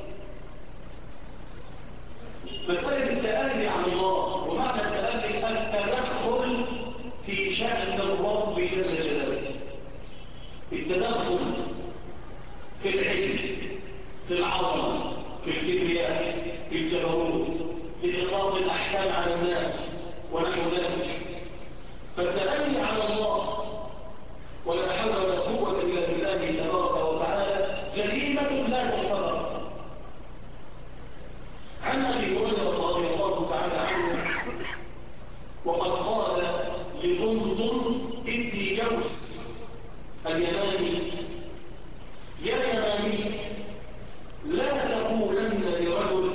مسألة التألي على الله، ومعنى التألي التدخل في شأن الرب جل جلاله، التدخل في العلم، في العظمة، في الكبرياء، في الجبروت، في إطلاق الأحكام على الناس ونحو ذلك. فالتألي على الله ولا حول ولا قوة إلا بالله تبارك وتعالى جريمة لا تغتفر. عن أبي هريرة رضي الله تعالى عنه وقد قال لضمضم ابن جوس اليماني: يا يماني، لا تقولن لرجل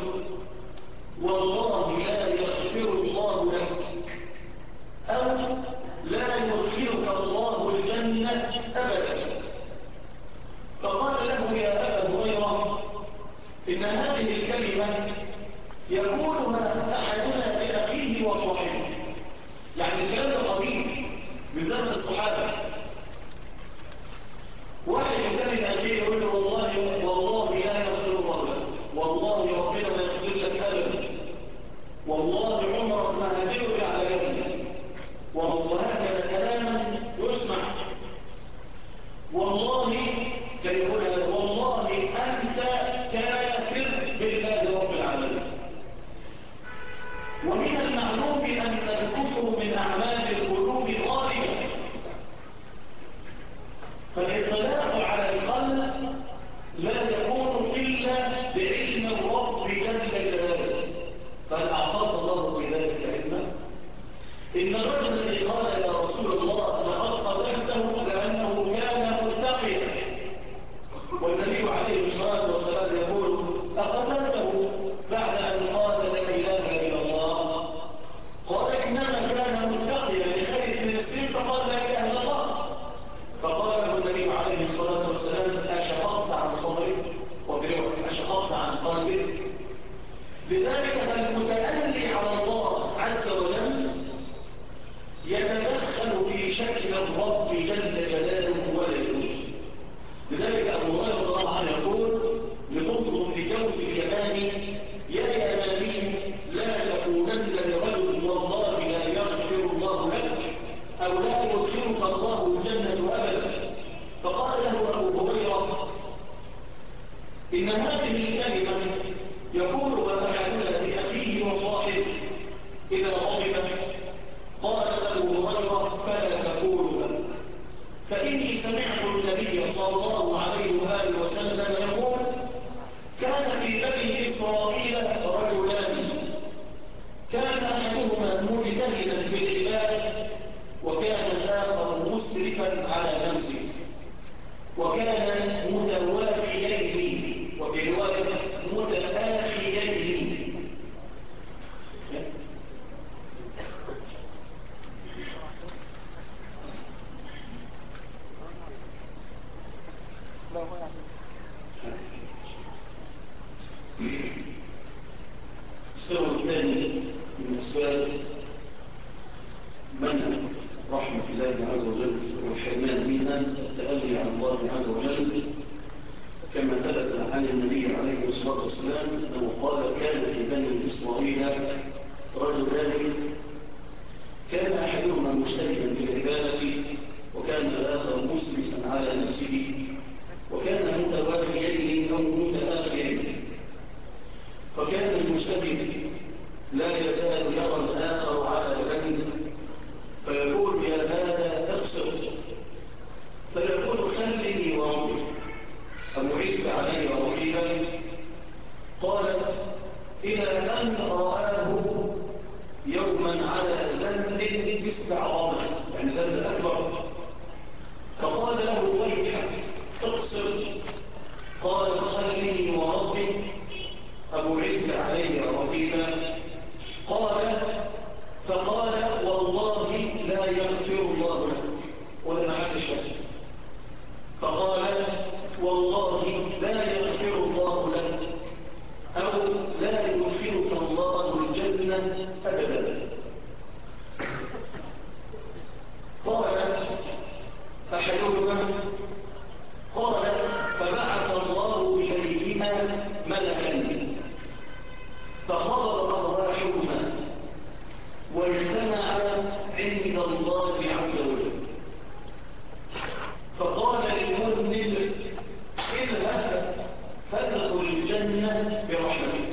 والله لا يغفر الله لك، أو لا يدخلك الله الجنة أبدا. فقال له: يا أبا هريرة، إن هذه الكلمة يقولها أحدنا لأخيه وصاحبه. يعني الكلام ده قديم من زمن الصحابة. واحد يكلم أخيه يقول له والله لا يغفر الله لك، والله ربنا ما يغفر لك أبدا، والله عمرك ما هتغفر على جنبك، وهكذا كلاما يسمع. والله كان يقولها والله أنت كافر بالله رب العالمين. ومن المعلوم أن الكفر من أعمال القلوب غالبا، فالإطلاق على القلب لا يكون إلا بعلم الرب جل جلاله. فأعطاك الله في ذلك علما. إن الرجل الذي قال يا رسول الله لقد قتلته لأنه كان متقيا، والنبي عليه الصلاة والسلام يقول أقتلته بعد أن قال لا إله إلا الله؟ قال إنما كان متقيا لخير من السن فقال لا إله إلا الله. فقال له النبي عليه الصلاة والسلام أشققت عن صدرك؟ وفي رواية أشققت عن قلبك؟ لذلك فالمتألي على الله عز وجل يتدخل في شكل الرب جل جلاله ولا يجوز. لذلك أبو هريرة رضي الله عنه يقول لتطلب بجوز اليماني يا يماني لا تكونن لرجل والله لا يغفر الله لك أو لا يدخلك الله الجنة أبدا. فقال له أبو هريرة إن هذه الكلمة يقولها أحدنا لأخيه وصاحبه إذا غضب. قال أبو هريرة فلا تقولها، فإني سمعت النبي صلى الله عليه وآله وسلم يقول كان في بني إسرائيل رجلان، كان أحدهما مجتهدا في العبادة وكان الآخر مسرفا على نفسه، وكان متوافيين، وفي رواية متآخيين. السبب الثاني من أسباب منع رحمة الله عز وجل والحرمان منها التألي على الله عز وجل، كما ثبت عن النبي عليه الصلاة والسلام أنه قال كان في بني إسرائيل رجلان، كان أحدهما مجتهدا في العبادة وكان الآخر مسرفا على نفسه، وكان متوافيين أو متآخرين. فكان المجتهد لا يزال يرى الآخر على ذنب فيقول يا هذا اقصر، فيقول خلني وربي أمعز علي ورقيبا. قال إلى أن رآه يوما على ذنب استعظمه، يعني ذنب أكبر، فقال له ويحك اقصر. قال خلني وربي أبعز علي رقيبا. قال فقال والله لا يغفر الله لك، ولا محل الشك. فقال والله لا يغفر الله لك أو لا يدخلك الله الجنة أبدا. قال أحدهما قال فبعث الله إليهما ملكا فخضر أرواحهما واجتمعا عند الله عز وجل، فقال للمذنب اذهب فادخل الجنة برحمته،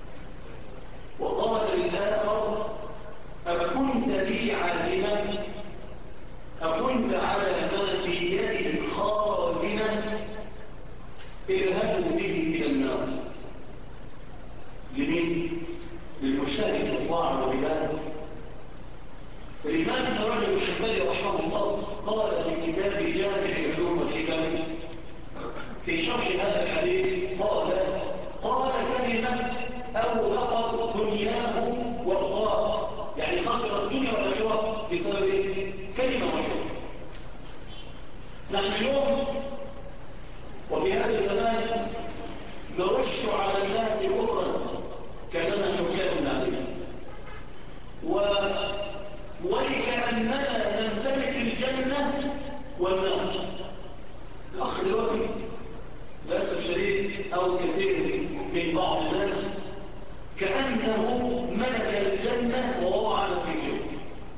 وقال للآخر أكنت لي عالما، أكنت على ما في يد خازنا، اذهبوا به إلى النار. لمين؟ للمجتهد في الطاعة والعبادة. الإمام ابن رجب الحنبلي رحمه الله قال في كتاب جامع العلوم والحكم في شرح هذا الحديث قال كلمة أوقفت دنياه وأخراه، يعني خسر الدنيا والآخرة بسبب كلمة واحدة. نحن اليوم وفي هذا الزمان نرش ونلش على الناس كفرا كاننا حكام عليهم، وكأننا نمتلك الجنة والنار. الأخ دلوقتي للأسف الشديد أو كثير من بعض الناس كأنه ملك الجنة وهو على في الجنة،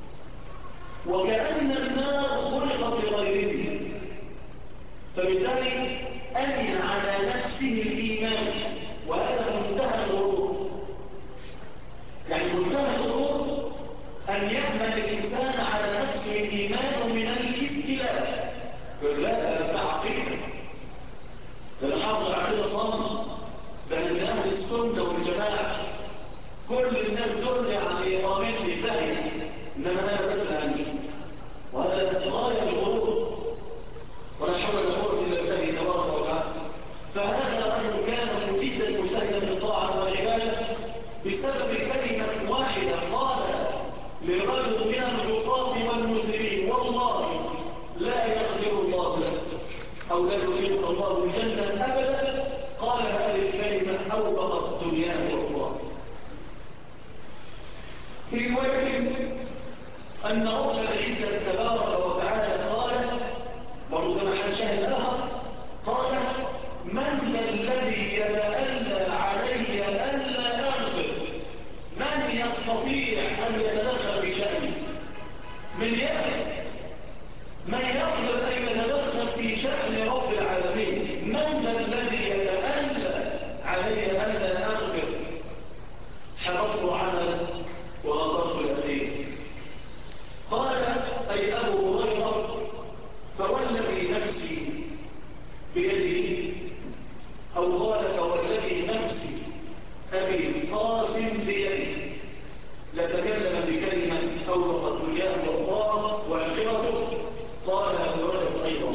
وكأن النار خلقت لغيره، فبالتالي أمن على نفسه الإيمان، وهذا منتهى الغرور. يعني منتهى الغرور أن يأمن الإنسان على نفسه الإيمان من الاستلاء. يقول لا ده عقيدة، ده نحافظ العقيدة صامت، ده من أهل السنة والجماعة، كل الناس دول يعني رامين لله، إنما أنا بس عني. وهذا غاية الغرور، ولا حول ولا قوة إلا بالله تبارك وتعالى. فهذا رجل كان مجيدا مجتهدا بالطاعة والعبادة بسبب كلمة واحدة قال لرجل من العصاة والمذنبين: والله لا يغفر الله لك أو لا يدخلك الله الجنة أبدا. قال هذه الكلمة أوبقت دنياه وأخرى. في رواية أن رب العزة تبارك وتعالى قال، وربما شاهد آخر، قال: من الذي يتألى علي ألا أغفر؟ من يستطيع أن يتدخل بشأني؟ من يقدر أن يتدخل في شأن رب العالمين؟ من الذي يتألى علي ألا أغفر؟ حبطت عملك وغفرت الأخير. قال أي أبو هريرة: فوالذي نفسي بيده، أو قال فوالذي نفسي أبي القاسم بيده، لتكلم بكلمة أوبقت دنياه وأخرى وآخرته. قال أبو رجب أيضا.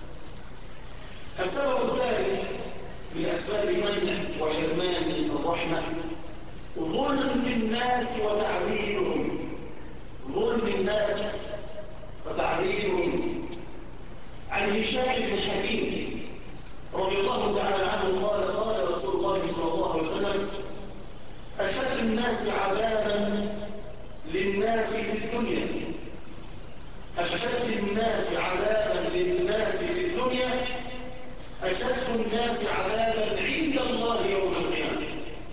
السبب الثالث من أسباب منع وحرمان الرحمة ظلم الناس وتعذيبهم. ظلم الناس وتعذيبهم. عن هشام بن حكيم رضي الله تعالى عنه قال: قال رسول الله صلى الله عليه وسلم: أشد الناس عذابا للناس في الدنيا، أشد الناس عذابا للناس في الدنيا، أشد الناس عذابا عند الله يوم القيامة.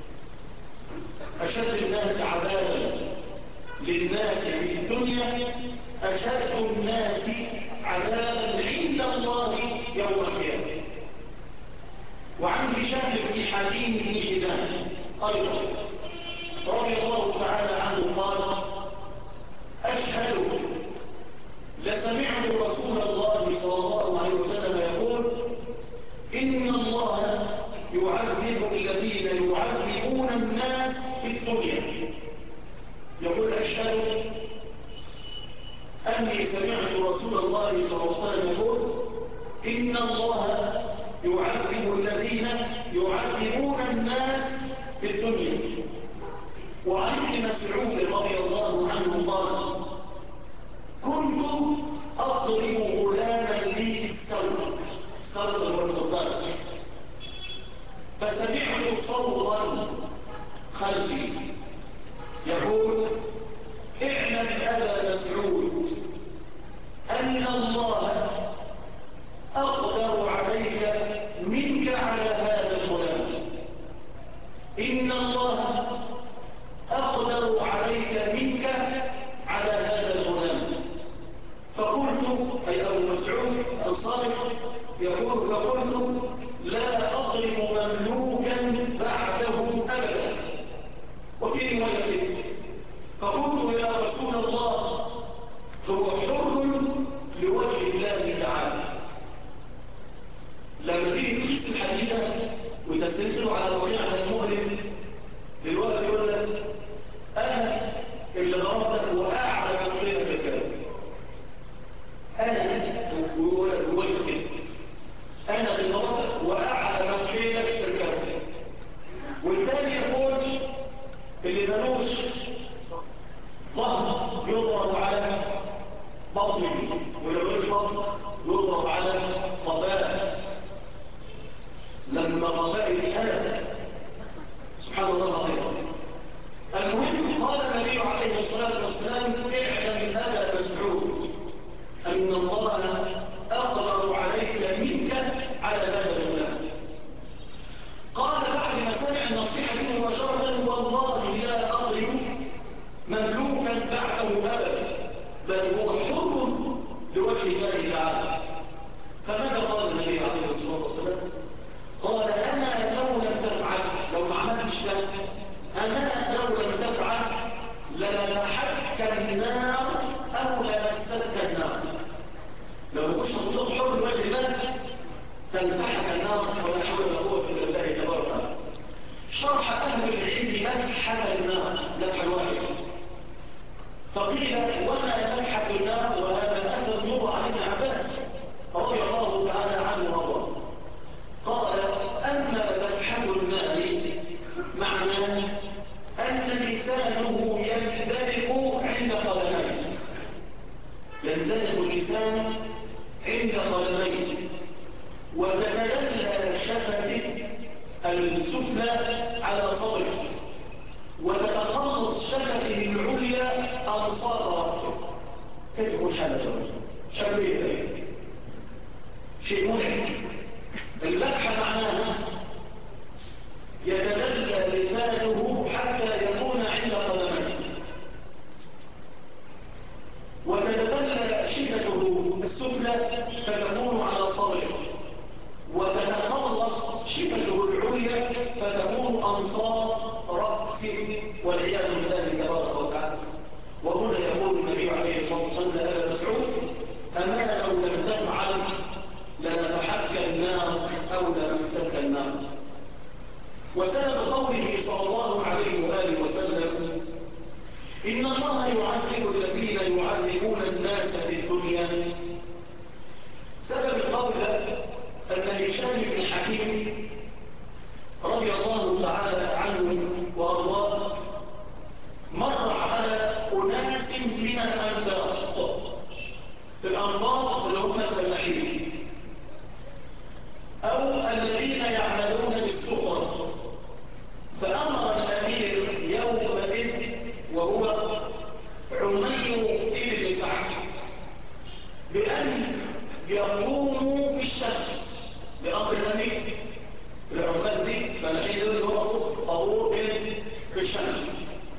أشد الناس عذابا للناس في الدنيا، أشد الناس عذابا عند الله يوم القيامة. وعن هشام بن حكيم بن حزام أيضا رضي الله تعالى عنه قال: أشهد لسمعت رسول الله صلى الله عليه وسلم يقول: إن الله يعذب الذين يعذبون الناس في الدنيا. يقول: أشهد أني سمعت رسول الله صلى الله عليه وسلم يقول: إن الله يعذب الذين يعذبون الناس في الدنيا. وعن ابن مسعود رضي الله عنه قال: كنت أضرب غلاما لي بالسوق، السوق هو القربان، فسمعت صوتا خلفي يقول: اعلم أبا مسعود أن الله أقدر عليك منك على هذا الغلام، إن الله أقدر عليك منك على هذا الغلام. فقلت، أي أبو مسعود الصادق يقول: فقلت: لا أضرب مملوكا بعده أبدا. وفي رواية: فقلت يا رسول الله هو حر لوجه الله تعالى. لما تيجي تخص الحديثة وتستنزل على وقيعة المؤلم دلوقتي يقول لك: أنا اللي ضربتك وأعلى مصيرك الكلام، أنا ويقول لك بوجه كده: أنا اللي ضربتك وأعلى مصيرك الكلام. والثاني يقول: اللي ملوش ظهر يضرب على بطنه، واللي ملوش بطن يضرب على قفاه. لما قفاه اتهلك بعده أبدا، بل هو حر لوجه الله تعالى. فماذا قال النبي عليه الصلاة والسلام؟ قال أما لو لم تفعل، لو ما عملتش ده، أما لو لم تفعل لنفحتك النار أو لمستك النار. لو مش هتطلق حر لوجه الله تنفحك النار، ولا حول ولا قوة إلا بالله تبارك وتعالى. شرح أهل العلم نفحة النار، نفحة الواحد. فقيل وما نفحة النار؟ وهذا أثر يروى عن ابن عباس رضي الله تعالى عنه وارضاه. قال أما نفحة النار معناه أن لسانه يندلق عند قدميه، يندلق اللسان عند قدميه، وتتدلى شفته السفلى على صدره، وتتخلص شفته العليا أنصار رأسه. كيف يكون حالة الرجل؟ شبيه شيء مرعب. اللفحة معناها يتدلى لسانه حتى يكون عند قدميه، وتتدلى شفته السفلى فتكون على صدره، وتتخلص شفته العليا فتكون أنصاف رأسه والعياذ بالله تبارك وتعالى. وهنا يقول النبي عليه الصلاة والسلام لأبي مسعود أما لو لم تفعل لنفحتك النار أو لمستك النار. وسبب قوله صلى الله عليه وآله وسلم إن الله يعذب الذين يعذبون الناس في الدنيا، سبب القول أن هشام بن حكيم رضي الله تعالى عنه وأرضاه مر على أناس من الأنباط. الأنباط اللي هم الفلاحين أو الذين يعملون بالسخرة. فأمر الأمير يومئذ وهو عمير بن سعد بأن يقوموا في الشمس بأمر الأمير. العمال دي فلاحين دول يقفوا طابور في الشمس.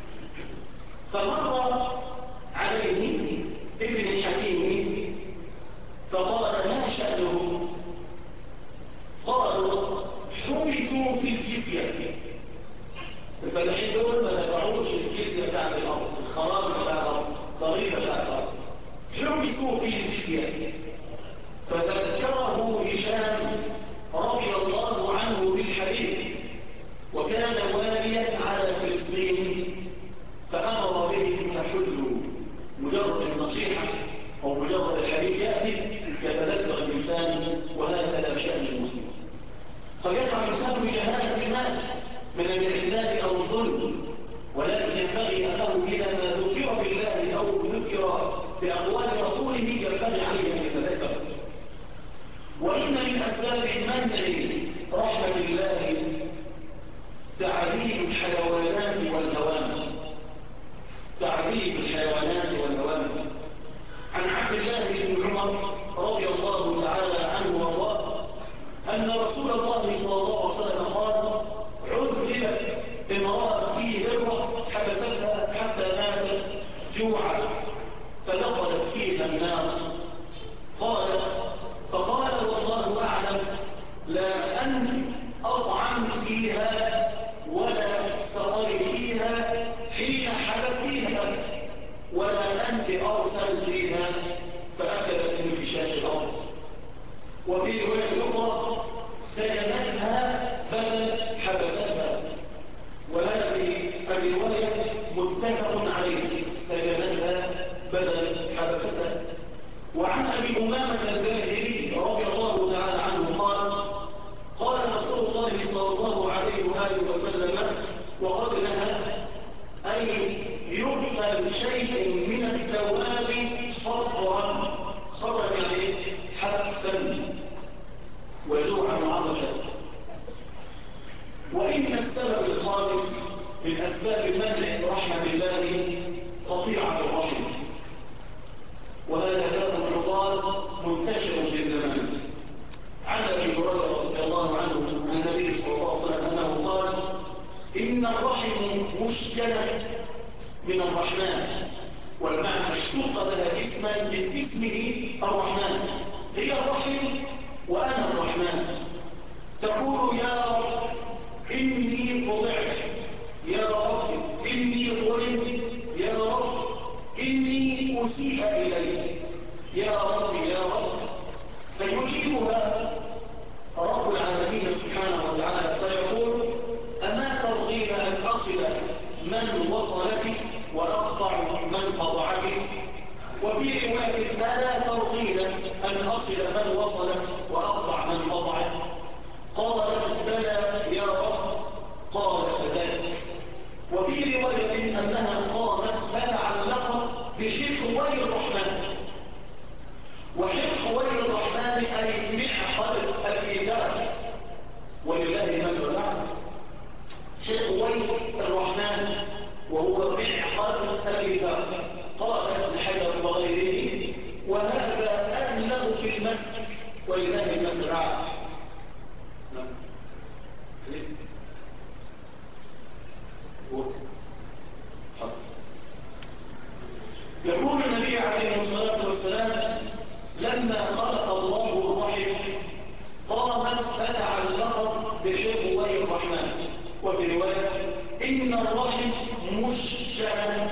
فمر عليه ابن حكيم فقال ما شأنه؟ قالوا حبسوا في الجزية. الفلاحين دول ما دفعوش الجزية بتاعت الأرض، الخراج بتاع الأرض، ضريبة بتاع الأرض، حبسوا في الجزية. فذكره هشام رضي الله عنه بالحديث، وكان واليا على فلسطين، فأمر بهم فحلوا. مجرد النصيحة أو مجرد الحديث يأتي يتذكر الإنسان، وهكذا شأن المسلم. قد يقع الإنسان بجهالة المال من الاعتداء أو الظلم، ولكن ينبغي أنه إذا ما ذكر بالله أو ذكر بأقوال رسوله ينبغي عليه أن يتذكر. وإن من أسباب منع رحمة الله تعذيب الحيوانات والهوام، تعذيب الحيوانات والهوام. عن عبد الله بن عمر رضي الله تعالى عنه وارضاه أن رسول الله صلى الله عليه وسلم قال عذبت امرأة في هرة حبستها حتى ماتت جوعا فدخلت فيها النار. فقال والله أعلم لا أنت أطعم فيها ولا سقيتيها حين حبستيها، ولا أنت أرسلتيها فأكلت من فشاش الأرض. وفي رواية أخرى سجنتها بدل حبستها. وهذه الرواية متفق عليه، سجنتها بدل حبستها. وعن أبي أمامة الباهلي رضي الله تعالى عنه قال رسول الله صلى الله عليه وآله وسلم وقد نهى أن يدخل شيء من الدواب صبرا. صبرا يعني حبسا وجوعا وعطشا. وإن السبب الخامس من أسباب منع رحمة الله قطيعة الرحم، وهذا باب العطال منتشر في زمانه. عن أبي هريرة رضي الله عنه عن النبي صلى الله عليه وسلم أنه قال إن الرحم مشكلة من الرحمن والمعنى اشتق لها اسما من اسمه الرحمن. هي الرحيم وأنا الرحمن. تقول يا رب إني وضعت، يا رب إني ظلمت، يا رب إني أسيء إلي، يا رب يا رب. فيجيبها رب العالمين سبحانه وتعالى فيقول أما ترضين أن أصل من وصلك وأقطع من قطعك؟ وفي رواية ألا ترضين أن أصل من وصلك وأقطع من قطعك؟ قالت بلى يا رب. قال فذلك. وفي رواية أنها قامت فتعلقت بحقوي الرحمن، وحقوي الرحمن أي معقد الإيثار، ولله المثل الأعلى. حقوي الرحمن وهو معقد الإيثار. قال ابن حجر وغيره وهذا أبلغ في المسك، ولله المثل الأعلى. يقول النبي عليه الصلاة والسلام لما خلق الله الرحم قامت فتعلقت بحقوي الرحمن. وفي رواية إن الرحم مشجع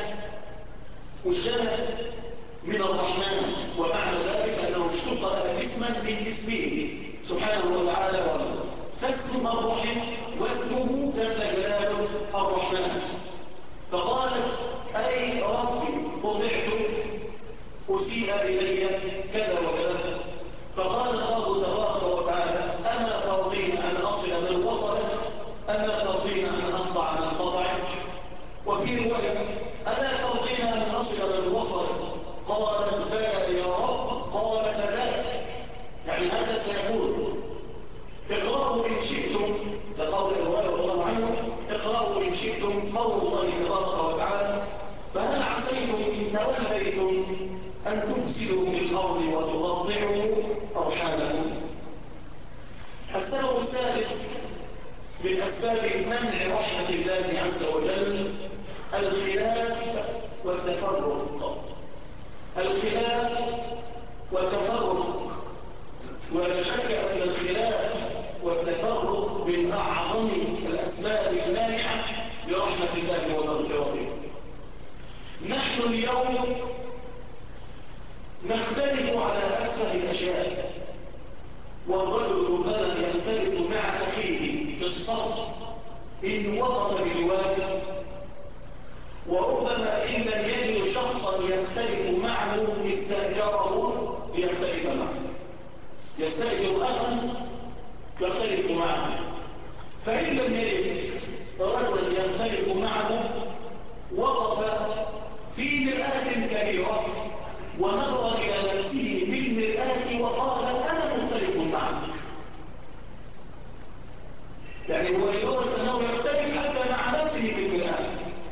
من الرحمن، ومعنى ذلك أنه اشتق لها اسما من اسمه سبحانه وتعالى. فاسم الرحم واسمه جل جلاله الرحمن. فقالت أي ربي وضعت أسيء إلي كذا وكذا. فقال الله تبارك وتعالى أما ترضين أن أصل من وصلك، أما ترضين أن أقطع من قطعك؟ وفي رواية ألا ترضين أن أصل من وصلك؟ قالت بلى يا رب. قال فذلك. يعني هذا سيكون. اقرأوا إن شئتم، لقول الرواية رضي الله عنه، اقرأوا إن شئتم قول الله تبارك وتعالى فهل عسيتم إن توليتم أن تفسدوا في الأرض وتقطعوا أرحامكم. السبب الثالث من أسباب منع رحمة الله عز وجل الخلاف والتفرق. الخلاف والتفرق، ولا شك أن الخلاف والتفرق من أعظم الأسباب المانعة لرحمة الله ومغفرته. نحن اليوم نختلف على أكثر الأشياء، والرجل ربما يختلف مع أخيه في الصف إن وقف بجواره، وربما إن لم يجد شخصا يختلف معه استأجره ليختلف معه. يستأجر أخا يختلف معه، فإن لم يجد رجلا يختلف معه وقف في مرآة كبيرة ونظر إلى نفسه في المرآة وقال أنا مختلف معك. يعني هو يدرك أنه يختلف حتى مع نفسه في المرآة،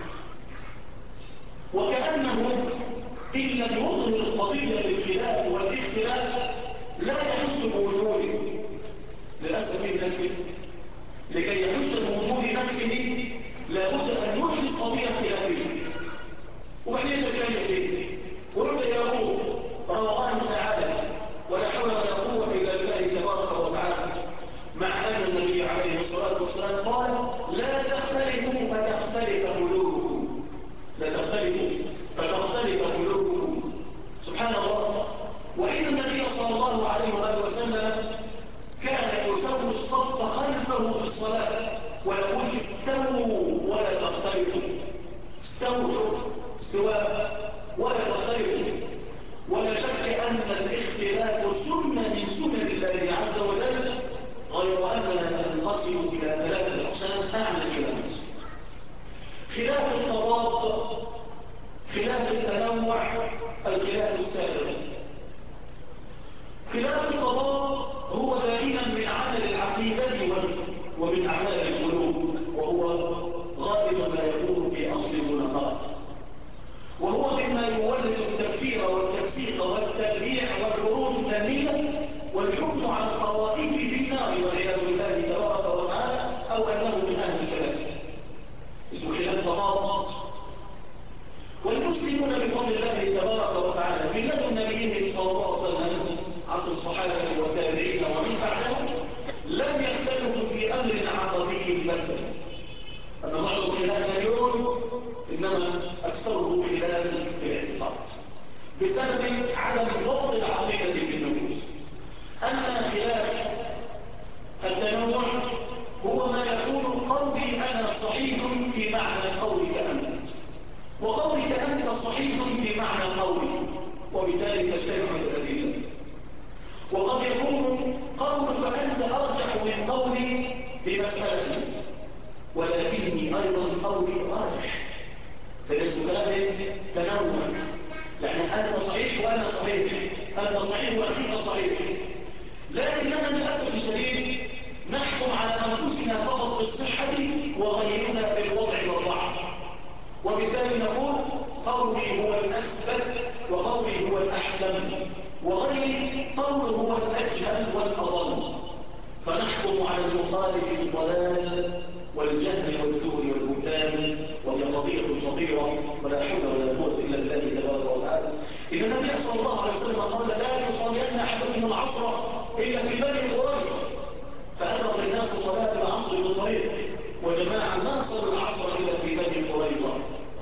وكأنه إن لم يظهر قضية الخلاف والاختلاف لا يحس بوجوده. للأسف في نفسه لكي يحس بوجود نفسه لابد أن يحدث قضية خلافية، وبعدين يتكلم فيه ويبدأ يقول روضان تعالى ولا حول ولا قوة إلا بالله تبارك وتعالى، مع أن النبي عليه الصلاة والسلام قال لا تختلفوا فتختلف قلوبكم، لا تختلفوا فتختلف قلوبكم. سبحان الله. وإن النبي صلى الله عليه وآله وسلم كان يسوي الصف خلفه في الصلاة ويقول استووا ولا تختلفوا. استووا استواء ولا تختلفوا. ولا شك أن الاختلاف سنة من سنن الله عز وجل، غير أنها تنقسم إلى ثلاثة أقسام أعلى الكلام: خلاف التضاد، خلاف التنوع، الخلاف السابق. خلاف التضاد هو دائما من عمل العقيدة ومن أعمال القلوب، وهو غالبا ما يكون في أصل المناقضة، وهو مما يولد التكفير والتفسيق والتبديع والخروج من الملة والحكم على الطوائف بالنار والعياذ بالله تبارك وتعالى، أو خلافا، أما معظم خلافنا اليوم إنما أكثره خلاف في الاعتقاد بسبب عدم ضبط العقيدة في النفوس. أما خلاف التنوع هو ما يكون قولي أنا صحيح في معنى قولك أنت، وقولك أنت صحيح في معنى قولي، وبالتالي تجتمع الأدلة. وقد يكون قولك أنت أرجح من قولي بمسألة، ولكني أيضا قولي راجح، فليس كلام تنوع، يعني أنت صحيح وأنا صحيح، أنت صحيح وأخيك صحيح، لكننا للأسف الشديد نحكم على أنفسنا فقط بالصحة وغيرنا بالوضع والضعف، وبالتالي نقول قولي هو الأسبب وقولي هو الأحكم وغيري قوله هو الأجهل والأضل، فنحكم على المخالف بالضلال والجهل والزور والبهتان، وهي قضية خطيرة ولا حول ولا قوة إلا بالله تبارك وتعالى. إن النبي صلى الله عليه وسلم قال لا يصلين أحدكم العصر إلا في بني قريظة، فأمر الناس صلاة العصر بالطريق، وجماعة ما صلوا العصر إلا في بني قريظة،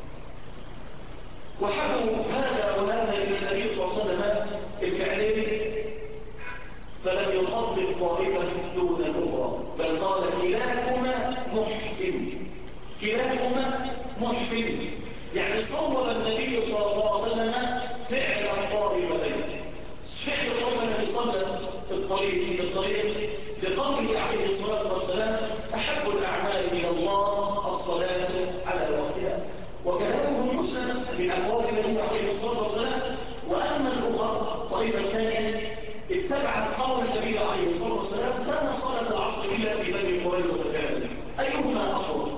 وحكوا هذا وهذا إلى النبي صلى الله عليه وسلم الفعلين، فلم يصدق طائفة دون الأخرى، بل قال كلاكما محسن، كلاكما محسن، يعني صوب النبي صلى الله عليه وسلم فعل الطائفتين. فعل الطائفة الذي صلت الطريق لقوله عليه الصلاة والسلام أحب الأعمال إلى الله الصلاة على وقتها، وكلامه مسلم من أقوال النبي عليه الصلاة والسلام. وأما الأخرى الطائفة الثانية اتبعت قول النبي عليه الصلاة والسلام فما صلاة العصر إلا في بني قريظة كامل، أيهما أصوب؟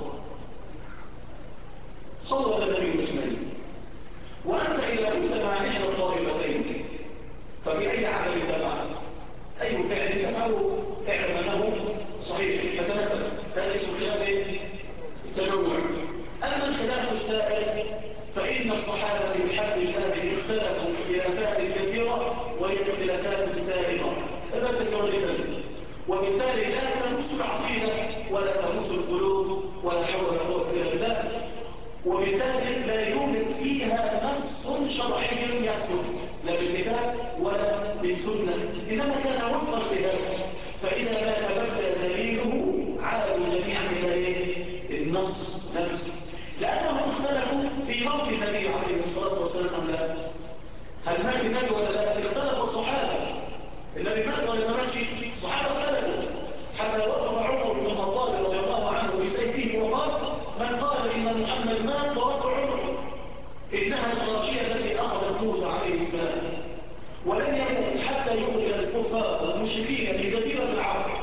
صوب النبي الاثنين. وأنت إذا كنت مع إحدى الطائفتين ففي أي عمل تفعل؟ أي فعل تفعله اعلم أنه صحيح فتنبه، هذا اسمه خلاف التنوع. أما الخلاف السائر فإن الصحابة في حد الله اختلفوا خلافات كثيرة وهي اختلافات سائرة فلا تسوى جدا، وبالتالي لا تمس العقيدة ولا تمس القلوب ولا حول ولا قوة إلا بالله، وبالتالي لا يوجد فيها نص شرعي يسكت لا بالكتاب ولا بالسنة، إنما كان وفق اجتهاد، فإذا ما تبدل دليله عادوا جميعا إلى النص نفسه، لأنهم اختلفوا في موت النبي عليه الصلاة والسلام لا، هل مات النبي ولا لا؟ اختلف الصحابة، النبي مات ولا ما ماتش؟ الصحابة اختلفوا حتى وقف عمر بن الخطاب رضي الله عنه بسيفه وقال من قال إن محمد مات فرد عمر، إنها الغاشية التي أخذت موسى عليه السلام، ولن يموت حتى يخرج الكفار والمشركين من جزيرة العرب.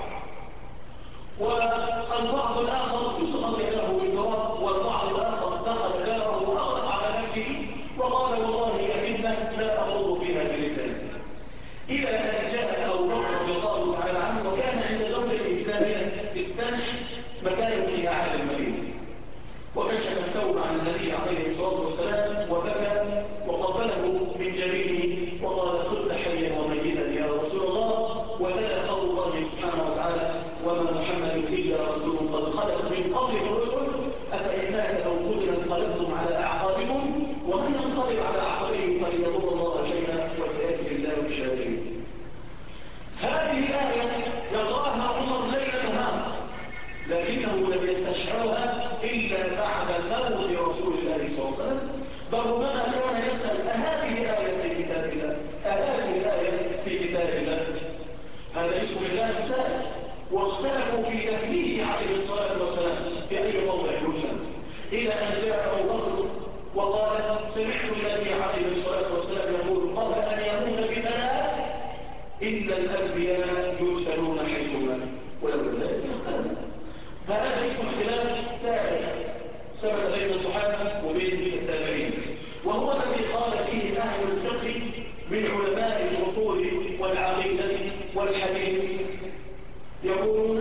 والبعض الآخر يسقط يده بالتراب، والبعض الآخر دخل داره وأغلق على نفسه وقال والله إنك لا أخوض فيها بلساني، إلى أن جاء أبو بكر رضي الله تعالى عنه وكان عند زوجته الثانية السنح مكان فيها أهل المدينة، وكشف الثوب عن النبي عليه الصلاة والسلام وبكى وقبله من جبينه وقال خذ حيا وميتا يا رسول الله، وتلا قول الله سبحانه وتعالى وما محمد إلا رسول قد خلت من قبله الرسل أفإن مات أو قتل انقلبتم على أعقابكم ومن ينقلب على أعقابه فلن يضر الله شيئا وسيجزي الله الشاكرين. هذه الآية يقرأها عمر ليلا نهارا، لكنه لم يستشعرها إلا بعد موت رسول الله صلى الله عليه وسلم، بل ربما كان يسأل أهذه الآية في كتاب الله؟ أهذه الآية في كتاب الله؟ هذا اسمه خلاف سائر، واختلفوا في تكليفه عليه الصلاة والسلام في أي موضع يوجد، إلى أن جاء أبو بكر وقال سمعت النبي عليه الصلاة والسلام يقول قبل أن يموت بثلاث إن الأنبياء يرسلون حيثما، ولولا ذلك اختلف. فهذا اسم اختلاف سائر ثبت بين الصحابة وبين التابعين، وهو الذي قال فيه أهل الفقه من علماء الأصول والعقيدة والحديث، يقولون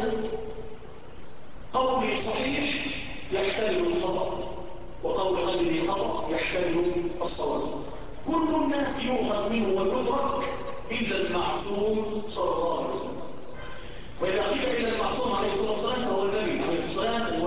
قولي صحيح يحتمل الخطأ وقول غيري خطأ يحتمل الصواب، كل الناس يؤخذ منه ويدرك إلا المعصوم صلى الله عليه وسلم. وإذا قيل إلى المعصوم عليه الصلاة والسلام فهو النبي عليه الصلاة والسلام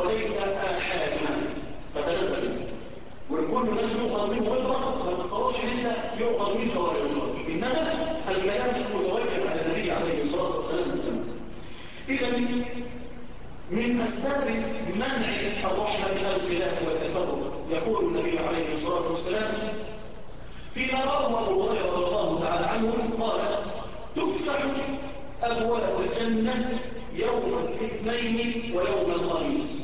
يؤخذ منك ولا يؤخذ، إنما الكلام متوجه على النبي عليه الصلاة والسلام. إذا من أسباب منع الرحمة الخلاف والتفرق، يقول النبي عليه الصلاة والسلام فيما رواه أبو هريرة رضي الله تعالى عنه قال: تفتح أبواب الجنة يوم الاثنين ويوم الخميس،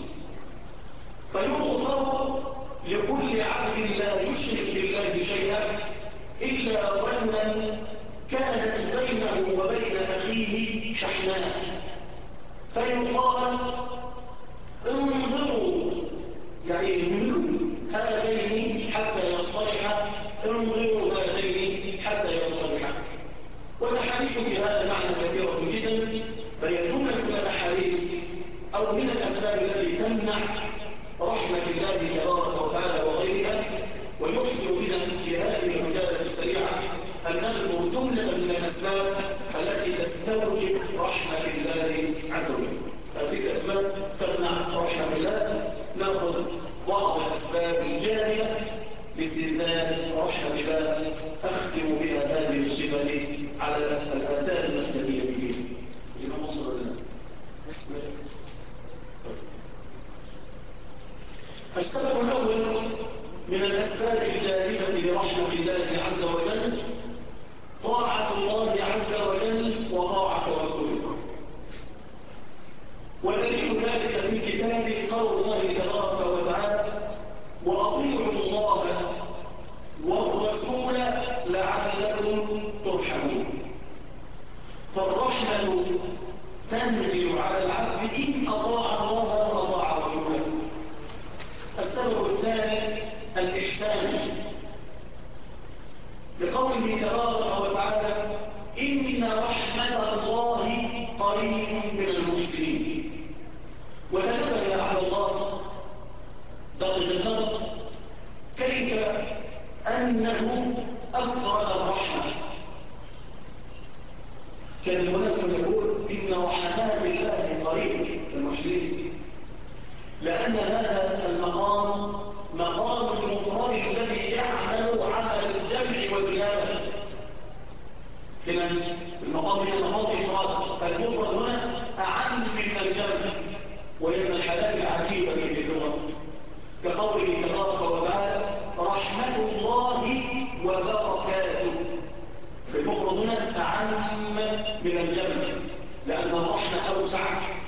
فيغفر لكل عبد لا يشرك بالله شيئا إلا رجلا كانت بينه وبين أخيه شحناء، فيقال: انظروا، يعني اهملوا هذين حتى يصطلحا، انظروا هذين حتى يصطلحا. والأحاديث في هذا معنى كثيرة جدا، فهي جملة من الأحاديث أو من الأسباب التي تمنع رحمة الله تبارك وتعالى وغيرها. ويحسن بنا في هذه المجالة السريعة أن نذكر جملة من الأسباب التي تستوجب رحمة الله عز وجل. هذه الأسباب تمنع رحمة الله. نأخذ بعض الأسباب الجانبة لاستنزال رحمة الله، أختم بها هذه الصفة على الآثار المسلمية فيه. الإمام وصل لنا. السبب الأول من الأسباب الجانبة لرحمة الله عز وجل طاعة الله عز وجل وطاعة رسوله. ودليل ذلك في الكتاب قول الله تبارك وتعالى: وأطيعوا الله والرسول لعلكم ترحمون. فالرحمة تنزل على العبد إن أطاع الله وأطاع رسوله. السبب الثاني الإحسان، لقوله تبارك وتعالى: إن رحمة الله قريب من المحسنين. وتنبه على الله دقق النظر كيف أنه أفرد الرحمة. كان المناسب يقول: إن رحمات الله قريب من المحسنين، لأن هذا المقام مقام المفرد الذي يعمل عمل الجمع والزيادة. هنا المقام هنا مقام إفراد، فالمفرد هنا أعم من الجمع، وهي من الحالات العجيبة في اللغة، كقوله تبارك وتعالى: رحمة الله وبركاته. فالمفرد هنا أعم من الجمع لأن الرحمة أوسع.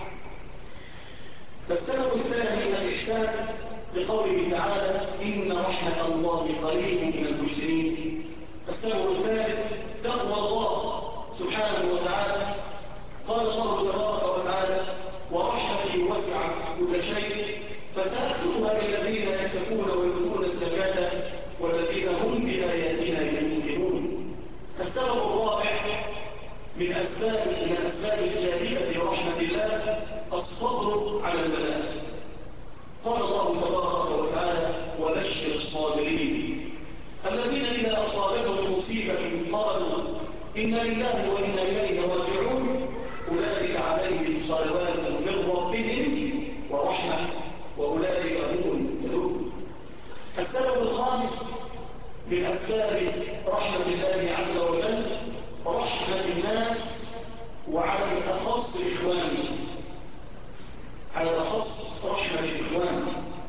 فالسبب الثاني الإحسان، لقوله تعالى: إن رحمة الله قريب من المحسنين. السبب الثالث تقوى الله سبحانه وتعالى. قال الله تبارك وتعالى: ورحمتي وسعت كل شيء فسأكتبها للذين يتقون ويؤتون الزكاة والذين هم بآياتنا يؤمنون. السبب الرابع من الأسباب الجانبة لرحمة الله الصبر على البلاء. قال الله تبارك وتعالى: وبشر الصابرين الذين إذا أصابتهم مصيبة قالوا إنا لله وإنا إليه راجعون أولئك عليهم صلوات من ربهم ورحمة وأولئك هم المهتدون. السبب الخامس من أسباب رحمة الله عز وجل رحمة الناس، وعلى الأخص إخواني، على الأخص رحمة الإخوان،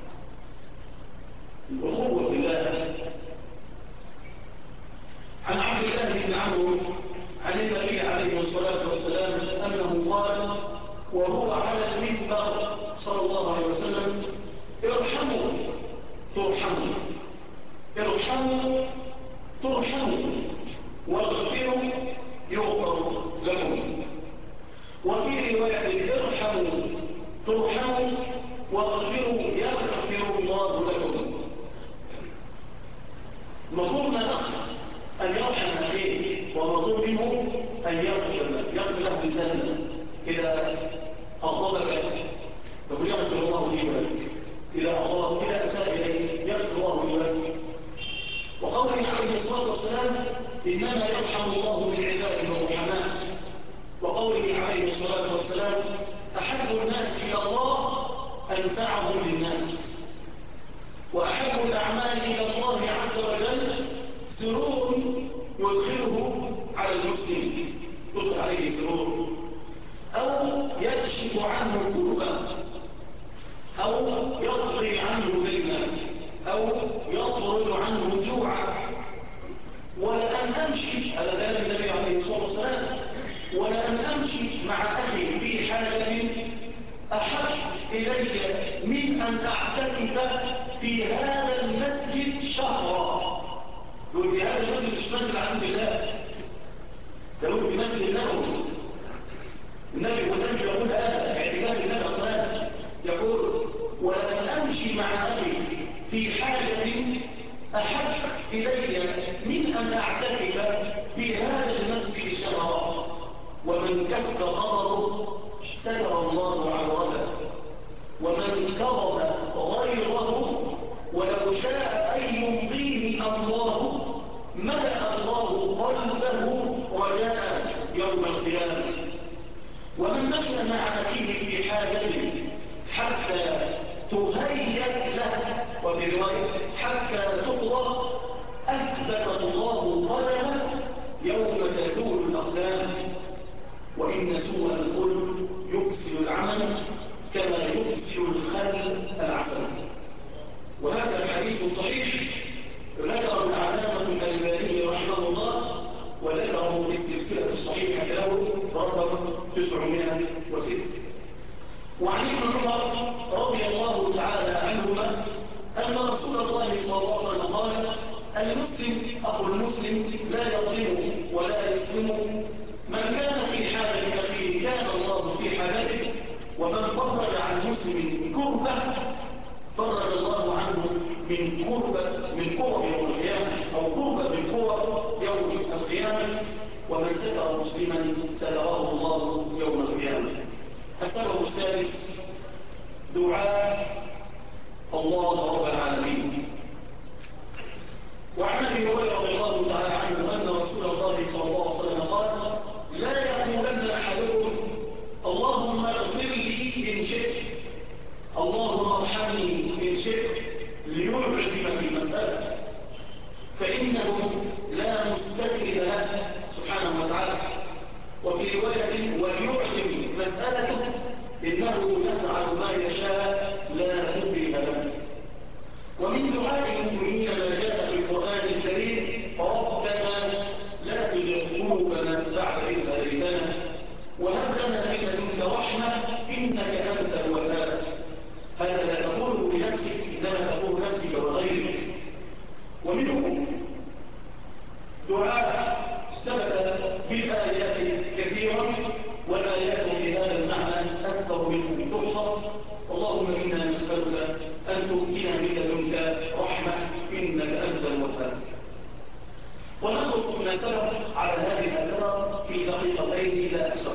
الأخوة بالله. عن عبد الله بن عمرو عن النبي عليه الصلاة والسلام أنه قال وهو على المنبر صلى الله عليه وسلم: ارحموا ترحموا، ارحموا ترحموا، واغفروا يغفر لكم. وفي رواية: ارحموا ترحموا واغفروا يغفر الله لكم. مطلوب من الأخ أن يرحم أخيه، ومطلوب منه أن يغفر له بسنة. إذا أغضبك تقول: يغفر الله لي ولك. إذا أساء إليه يغفر الله لي ولك. وقوله عليه الصلاة والسلام: إنما يرحم الله من عباده الرحماء. وقوله عليه الصلاة والسلام: أحب الناس إلى الله أنفعهم للناس. وأحب الأعمال إلى الله عز وجل سرور يدخله على المسلم، يدخل عليه سرور، أو يكشف عنه كربا، أو يقضي عنه دينا، أو يطرد عنه جوعا. ولأن أمشي على كلام النبي عليه الصلاة والسلام، ولأن أمشي مع أخي في حاجة أحب إلي من أن أعتكف في هذا المسجد شهرا. يقول في هذا المسجد مش مسجد عزيز الله، يقول في مسجد النبوي. النبي والنبي يقول هذا اعتكاف النبي أصلا، يقول ولأن أمشي مع أخي في حاجة أحب إلي من أن أعتكف في هذا المسجد شهرا. ومن كف غضبه ستر الله عورته، ومن كظم غيظه ولو شاء أن يمضيه الله ملأ الله قلبه رجاء يوم القيامة. ومن مشى مع أخيه في حاجة حتى تهيأ له، وفي رواية حتى تقضى، أثبت الله قدمه يوم تزول الأقدام. وإن سوء الخلق يفسد العمل كما يفسد الخل العسل. وهذا الحديث صحيح ذكره العلامة الألباني رحمه الله، وذكره في السلسلة الصحيحة له رقم 906. وعن ابن عمر رضي الله تعالى عنهما أن رسول الله صلى الله عليه وسلم قال: المسلم أخو المسلم لا يظلمه ولا يسلمه، من كان في حاجة أخيه كان الله في حاجته، ومن فرج عن مسلم كربة فرج الله عنه من كرب يوم القيامة، أو كربة من كرب يوم القيامة. ومن ستر مسلما ستره الله يوم القيامة. السبب السادس دعاء الله رب العالمين. وعن ابي هريره رضي الله تعالى عنه ان رسول الله صلى الله عليه وسلم قال: لا يقولن احدكم اللهم اغفر لي ان شئت، اللهم ارحمني ان شئت، ليعزم في المساله، فانه لا مستكره له سبحانه وتعالى. وفي روايه: وليعزم مسالته انه يفعل ما يشاء لا مكره له. ومن دعاء المؤمنين ما جاء في القرآن الكريم: ربنا لا تزغ قلوبنا بعد إذ هديتنا وهب لنا من لدنك رحمة إنك أنت الوهاب. هذا لا تقوله لنفسك، إنما تقول نفسك وغيرك. ومنه دعاء ثبت بالآيات كثيرا، والآيات في هذا المعنى أكثر من أن تحصر. اللهم إنا نسألك أن تؤتينا من لدنك رحمة إنك أنت الوهاب. ونخلص ما سبق على هذه المسألة في دقيقتين لا أكثر.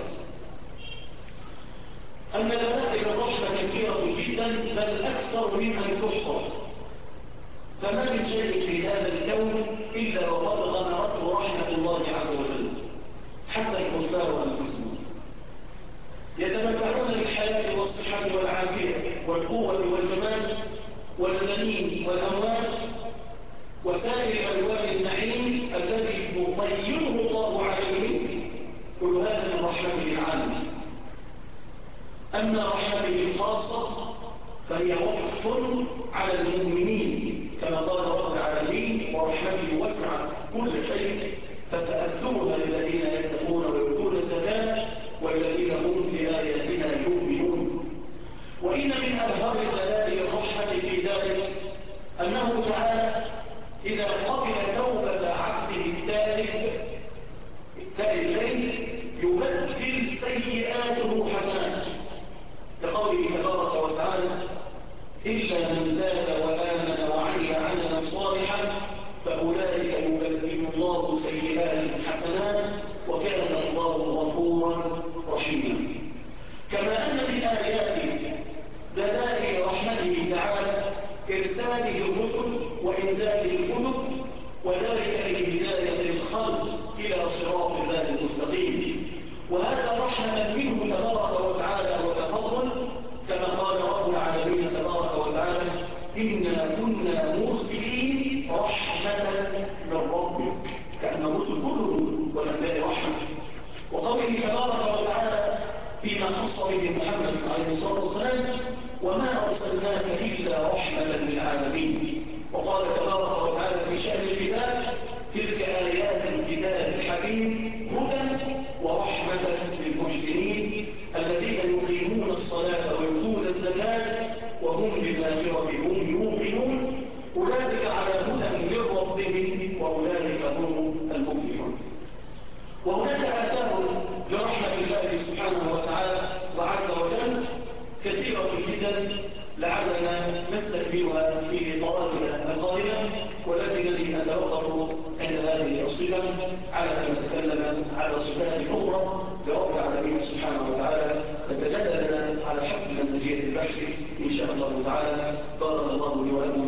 أن دلائل الرحمة كثيرة جدا، بل أكثر من أن تحصر. فما من شيء في هذا الكون إلا وقد غمرته رحمة الله عز وجل، حتى الكفار أنفسهم يتمتعون بالحياة والصحة والعافية والقوة والجمال والبنين والأموال وسائر ألوان النعيم الذي يفيضه الله عليهم، كل هذا من رحمته العامة. أما رحمته الخاصة فهي وقف على المؤمنين، كما قال رب العالمين: ورحمته وسعت كل شيء فسأكتبها للذين يتقون ويؤتون الزكاة والذين هم بآياتنا يؤمنون. وإن من أبهر دلائل الرحمة في ذلك أنه تعالى إذا قبل توبة عبده التائب إليه يبدل سيئاته حسنات، لقوله تبارك وتعالى: إلا من تاب وآمن وعمل عملا صالحا فأولئك يبدل الله سيئات حسنات وكان الله غفورا رحيما. كما أن من آياته دلائل رحمته تعالى إرساله الرسل وإنزاله الكتب، وذلك لهداية الخلق إلى صراط الله المستقيم. وهذا رحمة منه تبارك وتعالى وتفضل، كما قال رب العالمين تبارك وتعالى: إنا كنا مرسلين رحمة من ربك. كأن الرسل نستكملها في لقاءاتنا القادمة، ولكنني أتوقف عند هذه الصفة على أن نتكلم على صفات أخرى لرب العالمين سبحانه وتعالى تتجلى لنا على حسب منهجية البحث إن شاء الله تعالى. بارك الله لي ولكم